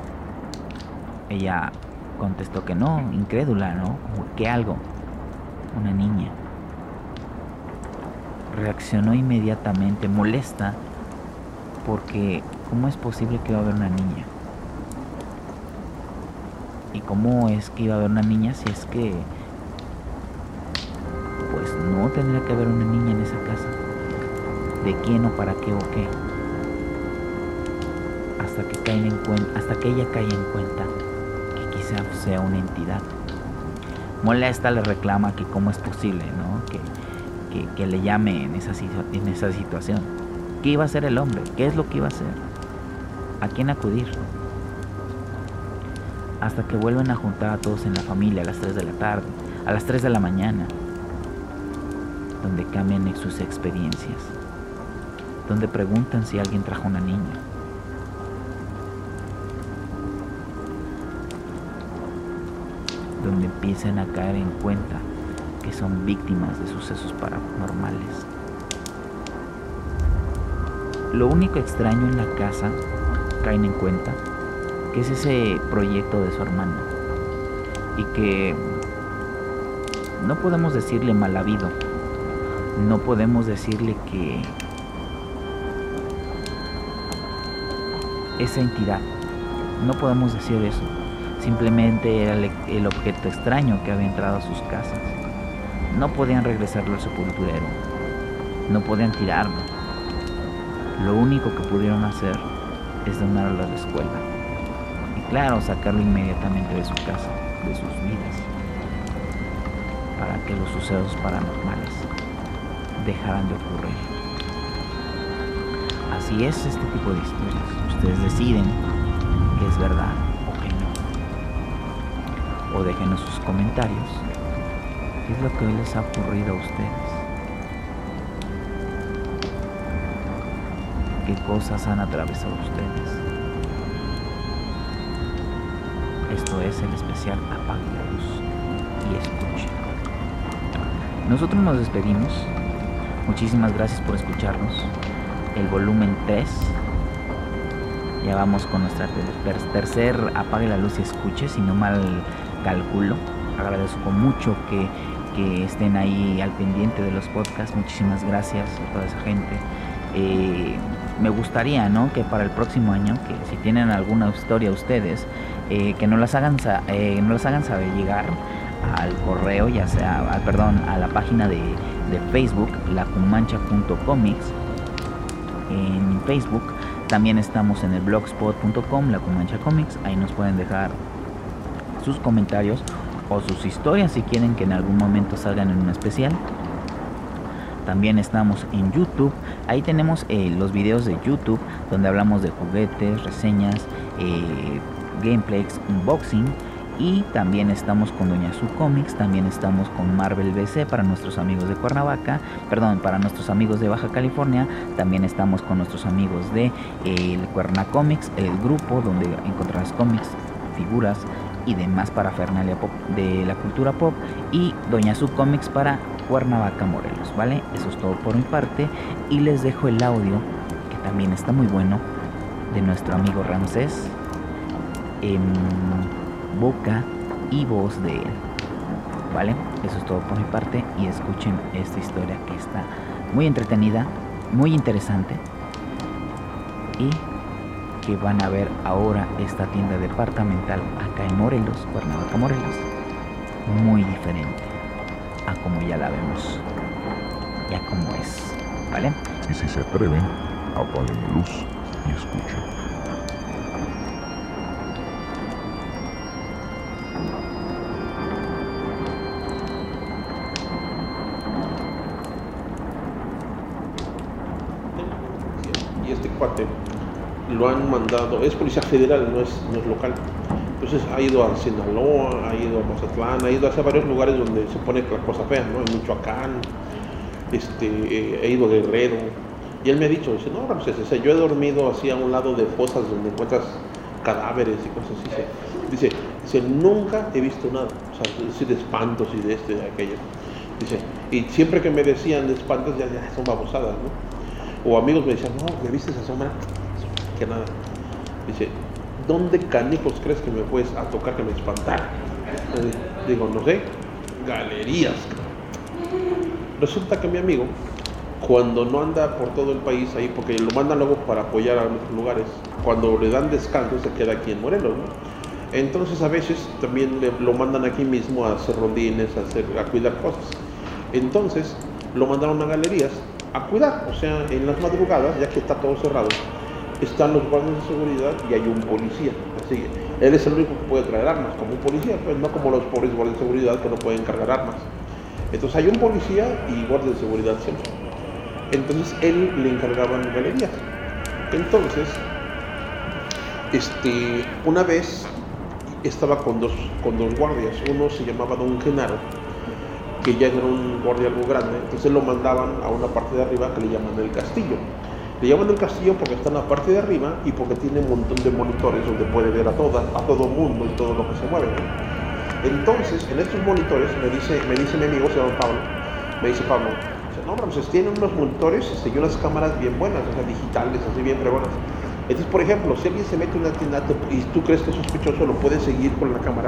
Ella contestó que no, incrédula, ¿no? Como que algo, una niña. Reaccionó inmediatamente, molesta, porque ¿cómo es posible que iba a haber una niña? ¿Y cómo es que iba a haber una niña si es que pues no tendría que haber una niña en esa casa? ¿De quién o para qué o qué? Hasta que ella cae en cuenta que quizá sea una entidad. Molesta, le reclama que cómo es posible, ¿no? Que le llame en esa situación. ¿Qué iba a hacer el hombre? ¿Qué es lo que iba a hacer? ¿A quién acudir? Hasta que vuelven a juntar a todos en la familia a las 3 de la tarde, a las 3 de la mañana, donde cambian sus experiencias, donde preguntan si alguien trajo una niña. Donde empiezan a caer en cuenta que son víctimas de sucesos paranormales. Lo único extraño en la casa, caen en cuenta, que es ese proyecto de su hermano y que no podemos decirle mal habido, no podemos decirle que esa entidad, no podemos decir eso, simplemente era el objeto extraño que había entrado a sus casas. No podían regresarlo al sepulturero, no podían tirarlo. Lo único que pudieron hacer es donarlo a la escuela. Y claro, sacarlo inmediatamente de su casa, de sus vidas, para que los sucesos paranormales dejaran de ocurrir. Así es este tipo de historias. Ustedes deciden que es verdad o que no. O déjenos sus comentarios. ¿Qué es lo que les ha ocurrido a ustedes? ¿Qué cosas han atravesado ustedes? Esto es el especial Apague la Luz y Escuche. Nosotros nos despedimos. Muchísimas gracias por escucharnos. El volumen 3. Ya vamos con nuestra tercer Apague la Luz y Escuche, si no mal calculo. Agradezco mucho que estén ahí al pendiente de los podcasts. Muchísimas gracias a toda esa gente. Me gustaría, ¿no?, que para el próximo año, que si tienen alguna historia ustedes, que nos las hagan saber llegar al correo, ya sea, a la página de Facebook, lacumancha.comics. En Facebook también estamos en el blogspot.com, La Cumancha Comics. Ahí nos pueden dejar sus comentarios o sus historias si quieren que en algún momento salgan en un especial. También estamos en YouTube. Ahí tenemos los videos de YouTube donde hablamos de juguetes, reseñas, gameplays, unboxing. Y también estamos con Doña Su Comics. También estamos con Marvel BC para nuestros amigos de Cuernavaca. Para nuestros amigos de Baja California. También estamos con nuestros amigos de Cuerna Comics, el grupo donde encontrarás cómics, figuras y demás parafernalia pop de la cultura pop. Y Doña Su Comics para Cuernavaca, Morelos, ¿vale? Eso es todo por mi parte. Y les dejo el audio, que también está muy bueno, de nuestro amigo Ramsés, en boca y voz de él. ¿vale? Eso es todo por mi parte y escuchen esta historia que está muy entretenida, muy interesante y que van a ver ahora esta tienda departamental acá en Morelos, Cuernavaca, Morelos, muy diferente a como ya la vemos, ya como es, ¿vale? Y si se atreven, apaguen la luz y escuchen. Y este cuate lo han mandado, es policía federal, no es local. Entonces ha ido a Sinaloa, ha ido a Mazatlán, ha ido hacia varios lugares donde se pone la cosa fea, ¿no? En Michoacán, he ido a Guerrero. Y él me ha dicho, dice, no, Ramsés, yo he dormido así a un lado de fosas donde encuentras cadáveres y cosas así. Dice, nunca he visto nada, o sea, de espantos y de de aquello. Dice, y siempre que me decían de espantos ya son babosadas, ¿no? O amigos me decían, no, ¿me viste esa sombra? Que nada. Dice, ¿dónde canicos crees que me puedes a tocar que me espantara? Digo, no sé, galerías. Resulta que mi amigo, cuando no anda por todo el país ahí, porque lo mandan luego para apoyar a otros lugares, cuando le dan descanso se queda aquí en Morelos, ¿no? Entonces a veces también lo mandan aquí mismo a hacer rondines, a cuidar cosas. Entonces lo mandaron a galerías a cuidar, o sea, en las madrugadas, ya que está todo cerrado, están los guardias de seguridad y hay un policía. Así que él es el único que puede traer armas, como un policía, pues no como los pobres guardias de seguridad que no pueden cargar armas. Entonces hay un policía y guardia de seguridad siempre. Entonces él le encargaban galerías. Entonces, una vez estaba con dos guardias. Uno se llamaba Don Genaro, que ya era un guardia algo grande. Entonces lo mandaban a una parte de arriba que le llaman el castillo. Le llaman el castillo porque está en la parte de arriba y porque tiene un montón de monitores donde puede ver a todo mundo y todo lo que se mueve, ¿no? Entonces, en estos monitores, me dice mi amigo, se llama Pablo, no, Ramsés, tienen unos monitores y unas cámaras bien buenas, o sea, digitales, así bien pregonas. Entonces, por ejemplo, si alguien se mete en una tienda y tú crees que es sospechoso, lo puedes seguir con la cámara.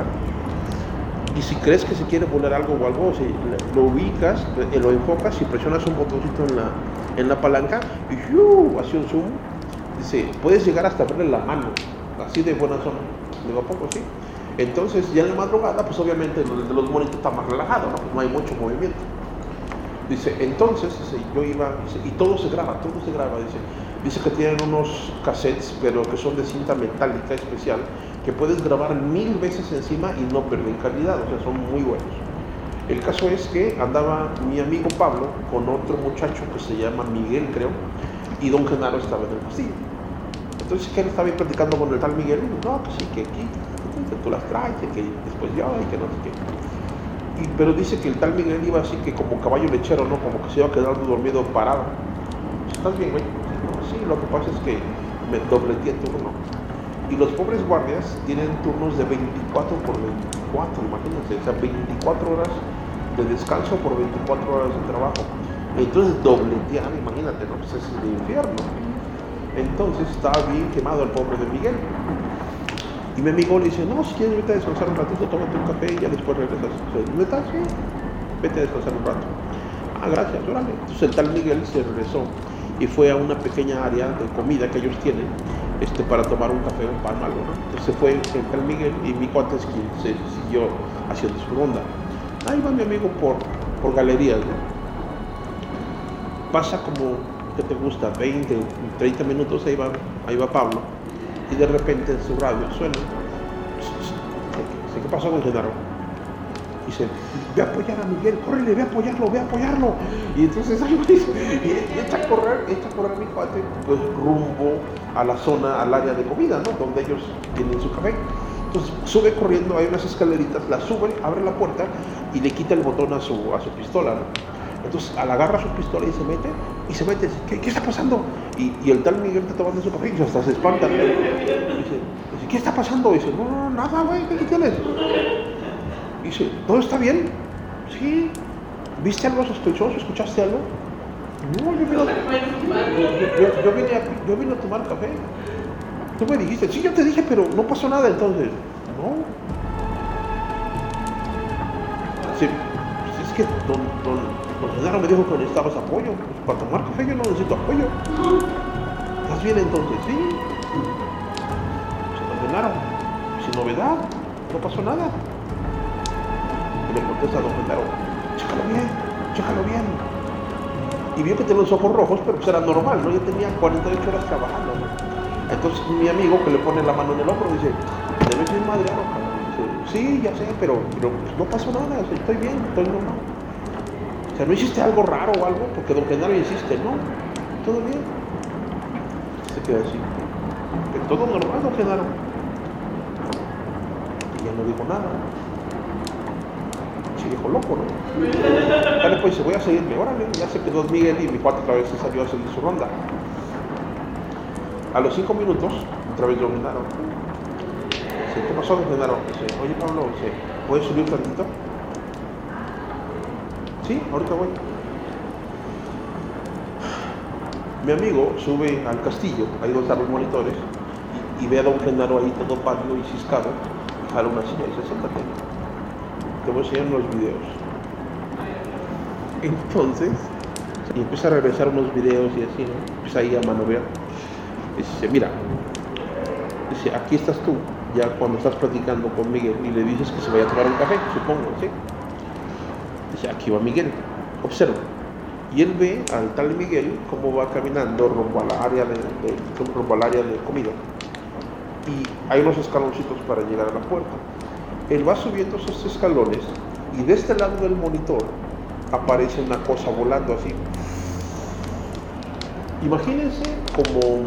Y si crees que se quiere poner algo o algo, si lo ubicas, lo enfocas y presionas un botoncito en la palanca y hace un zoom, dice, puedes llegar hasta verle la mano, así de buena zona. Digo, ¿a poco sí? Entonces, ya en la madrugada, pues obviamente los monitores están más relajados, ¿no? Pues no hay mucho movimiento. Dice, entonces, yo iba, y todo se graba, dice que tienen unos cassettes, pero que son de cinta metálica especial, que puedes grabar 1000 veces encima y no perder calidad, o sea, son muy buenos. El caso es que andaba mi amigo Pablo con otro muchacho que se llama Miguel, creo, y Don Genaro estaba en el castillo. Entonces, que él estaba ahí platicando con el tal Miguel, y no, que sí, que aquí, que tú las traes, que después yo, y que no sé qué. Pero dice que el tal Miguel iba así que como caballo lechero, ¿no? Como que se iba quedando dormido parado. ¿Estás bien, güey? Sí, lo que pasa es que me dobleteé el turno. Y los pobres guardias tienen turnos de 24 por 24, imagínense. O sea, 24 horas de descanso por 24 horas de trabajo. Entonces dobletear, imagínate, ¿no? Pues es el infierno. Entonces estaba bien quemado el pobre de Miguel. Y mi amigo le dice, no, si quieres vete a descansar un ratito, tómate un café y ya después regresas. ¿Neta? Sí, vete a descansar un rato. Ah, gracias, órale. Entonces el tal Miguel se regresó y fue a una pequeña área de comida que ellos tienen para tomar un café, un pan, algo, ¿no? Entonces se fue el tal Miguel y mi cuate se siguió haciendo su ronda. Ahí va mi amigo por galerías, ¿no? Pasa como, ¿qué te gusta? 20, 30 minutos, ahí va Pablo. Y de repente en su radio suena. ¿Qué pasó con Genaro? Dice, ve a apoyar a Miguel, córrele, ve a apoyarlo. Y entonces y echa a correr mi cuate, pues rumbo a la zona, al área de comida, ¿no? Donde ellos tienen su café. Entonces sube corriendo, hay unas escaleritas, la sube, abre la puerta y le quita el botón a su pistola, ¿no? Entonces agarra su pistola y se mete, ¿qué está pasando? Y el tal Miguel está tomando su café y hasta se espanta, ¿no? Dice, ¿qué está pasando? Dice, no, nada, güey, ¿qué tienes? Dice, ¿todo está bien? Sí. ¿Viste algo sospechoso? ¿Escuchaste algo? No, yo vine a tomar café. Tú me dijiste, sí, yo te dije, pero no pasó nada entonces. No. Dice, pues es que don Genaro me dijo que necesitabas apoyo. Pues para tomar café yo no necesito apoyo. ¿Estás bien entonces? Sí. Dice, don Genaro, sin novedad, no pasó nada. Y le contesta a don Genaro, chécalo bien. Y vio que tenía los ojos rojos, pero pues era normal, ¿no? Yo tenía 48 horas trabajando, ¿no? Entonces mi amigo que le pone la mano en el hombro dice, debes ir madreado, cabrón. Dice, sí, ya sé, pero pues no pasó nada, o sea, estoy bien, estoy normal. O sea, ¿no hiciste algo raro o algo? Porque don Genaro insiste, no, todo bien. Se queda así, que todo normal, don Genaro. Y ya no dijo nada. Sí, dijo loco, ¿no? Dale, pues, voy a seguirle, órale, ya se quedó Miguel y mi cuarto otra vez se salió a seguir su ronda. A los 5 minutos, otra vez don Genaro. Dice, ¿qué pasó, don Genaro? Dice, oye, Pablo, dice, ¿puedes subir tantito? Sí, ahorita voy. Mi amigo sube al castillo, ahí donde están los monitores, y ve a don Genaro ahí todo pálido y ciscado, y jala una silla y dice, siéntate. Te voy a enseñar unos videos. Entonces, y empieza a regresar unos videos y así, ¿no? Empieza ahí a manovear. Dice, mira, dice, aquí estás tú, ya cuando estás platicando con Miguel y le dices que se vaya a tomar un café, supongo, ¿sí? Dice, aquí va Miguel, observa. Y él ve al tal Miguel cómo va caminando rumbo al área de comida. Y hay unos escaloncitos para llegar a la puerta. Él va subiendo esos escalones y de este lado del monitor aparece una cosa volando así. Imagínense como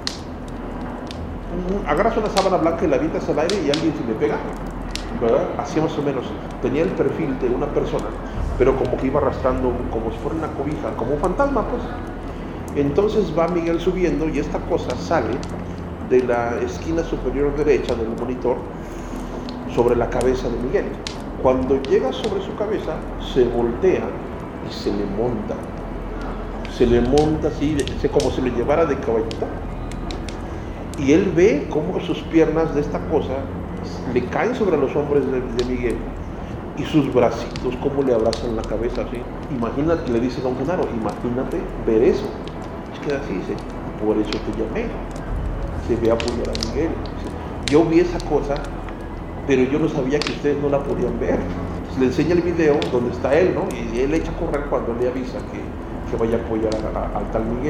agarras una sábana blanca y la avientas al aire y alguien se le pega, ¿verdad? Así más o menos. Tenía el perfil de una persona, pero como que iba arrastrando como si fuera una cobija, como un fantasma, pues. Entonces va Miguel subiendo y esta cosa sale de la esquina superior derecha del monitor sobre la cabeza de Miguel. Cuando llega sobre su cabeza, se voltea y se le monta. Se le monta así, como si lo llevara de caballito. Y él ve cómo sus piernas de esta cosa le caen sobre los hombros de Miguel. Y sus bracitos, cómo le abrazan la cabeza así. Imagínate, le dice don Genaro, imagínate ver eso. Es que así dice, por eso te llamé. Se ve apoyar a Miguel. Dice, yo vi esa cosa, pero yo no sabía que ustedes no la podían ver. Entonces, le enseña el video donde está él, ¿no? Y él echa a correr cuando le avisa que vaya a apoyar al tal Miguel.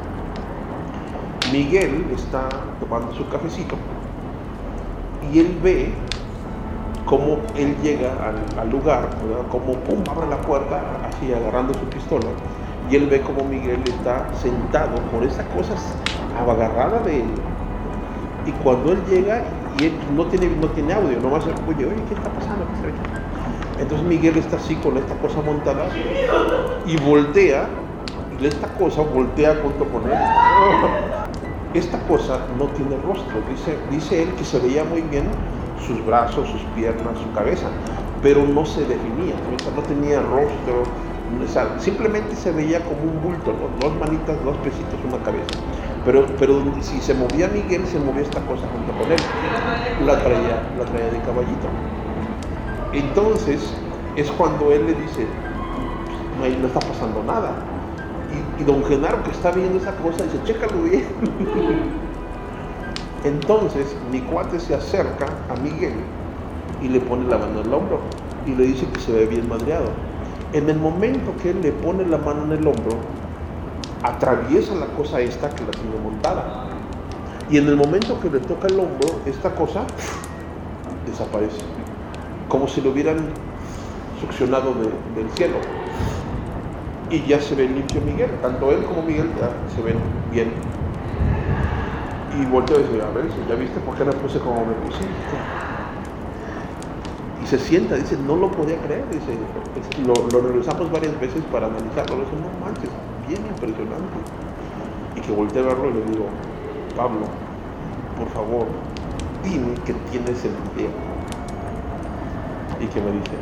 Miguel está tomando su cafecito y él ve cómo él llega al lugar, ¿verdad? Como pum, abre la puerta así agarrando su pistola, y él ve cómo Miguel está sentado con esa cosa agarrada de él. Y cuando él llega, y él no tiene audio, nomás oye, ¿qué está pasando? Entonces Miguel está así con esta cosa montada y voltea, y esta cosa voltea junto con él. Esta cosa no tiene rostro, dice él que se veía muy bien sus brazos, sus piernas, su cabeza, pero no se definía, o sea, no tenía rostro, o sea, simplemente se veía como un bulto, ¿no? Dos manitas, dos pesitos, una cabeza. Pero si se movía Miguel, se movía esta cosa junto con él, la traía de caballito. Entonces es cuando él le dice, no está pasando nada. Y don Genaro, que está viendo esa cosa, dice, chécalo bien. Entonces mi cuate se acerca a Miguel y le pone la mano en el hombro y le dice que se ve bien madreado. En el momento que él le pone la mano en el hombro, atraviesa la cosa esta que la tiene montada. Y en el momento que le toca el hombro, esta cosa desaparece. Como si lo hubieran succionado del cielo. Y ya se ve limpio Miguel, tanto él como Miguel ya se ven bien. Y volteo y dice, a ver, ¿ya viste por qué me puse como me puse? Y se sienta, dice, no lo podía creer, dice, lo revisamos varias veces para analizarlo, dice, no manches, bien impresionante. Y que volteé a verlo y le digo, Pablo, por favor, dime que tienes el video. Y que me dice,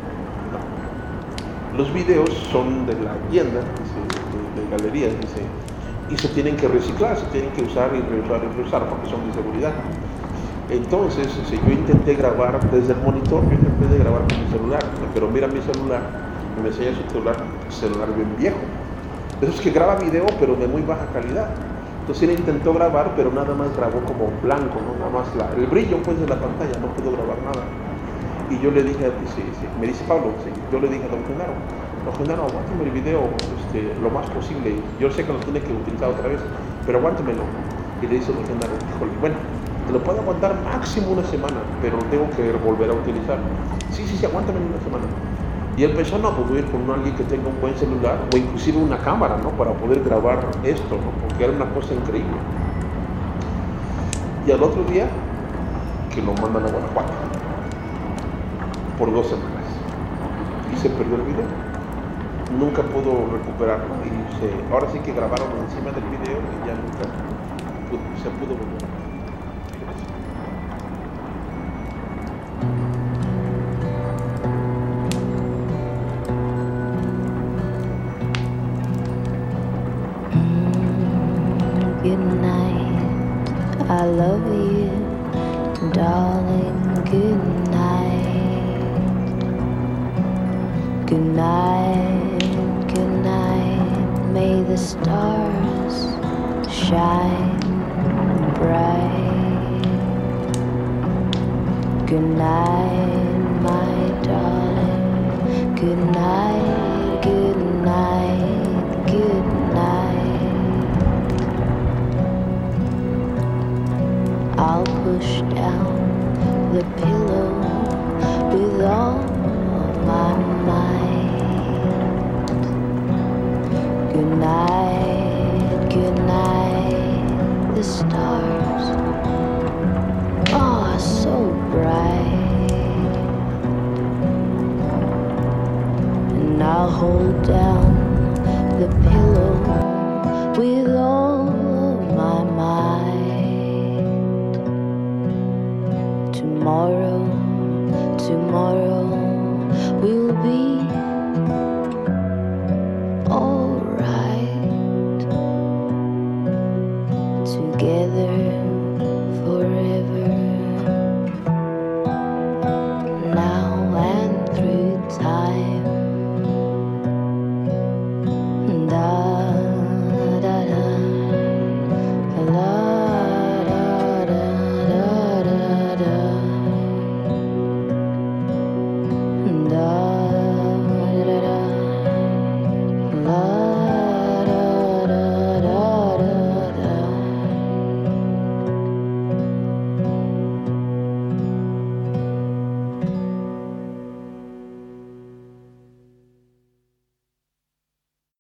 no. Los videos son de la tienda, dice, de galerías, dice, y se tienen que reciclar, se tienen que usar y reusar porque son de seguridad. Entonces, yo intenté grabar desde el monitor, yo intenté grabar con mi celular, pero mira mi celular, me enseña su celular bien viejo. Eso es que graba video, pero de muy baja calidad. Entonces él intentó grabar, pero nada más grabó como blanco, ¿no? Nada más el brillo pues de la pantalla, no pudo grabar nada. Y yo le dije, me dice Pablo, yo le dije a don Genaro, aguántame el video lo más posible. Yo sé que lo tiene que utilizar otra vez, pero aguántemelo. Y le dice don Genaro, híjole, bueno, te lo puedo aguantar máximo una semana, pero tengo que volver a utilizar. Sí, aguántame una semana. Y él pensó, no, pues voy a ir con alguien que tenga un buen celular, o inclusive una cámara, ¿no? Para poder grabar esto, ¿no? Porque era una cosa increíble. Y al otro día, que lo mandan a Guanajuato, por 2 semanas. Y se perdió el video. Nunca pudo recuperarlo. Y ahora sí que grabaron encima del video y ya nunca se pudo volver. Good night, I love you, darling, good night. Good night, good night, may the stars shine bright. Good night, my darling, good night, good night, good night. I'll push down the pillow with all my might. Good night, the stars are so bright. And I'll hold down the pillow with all my might. Tomorrow will be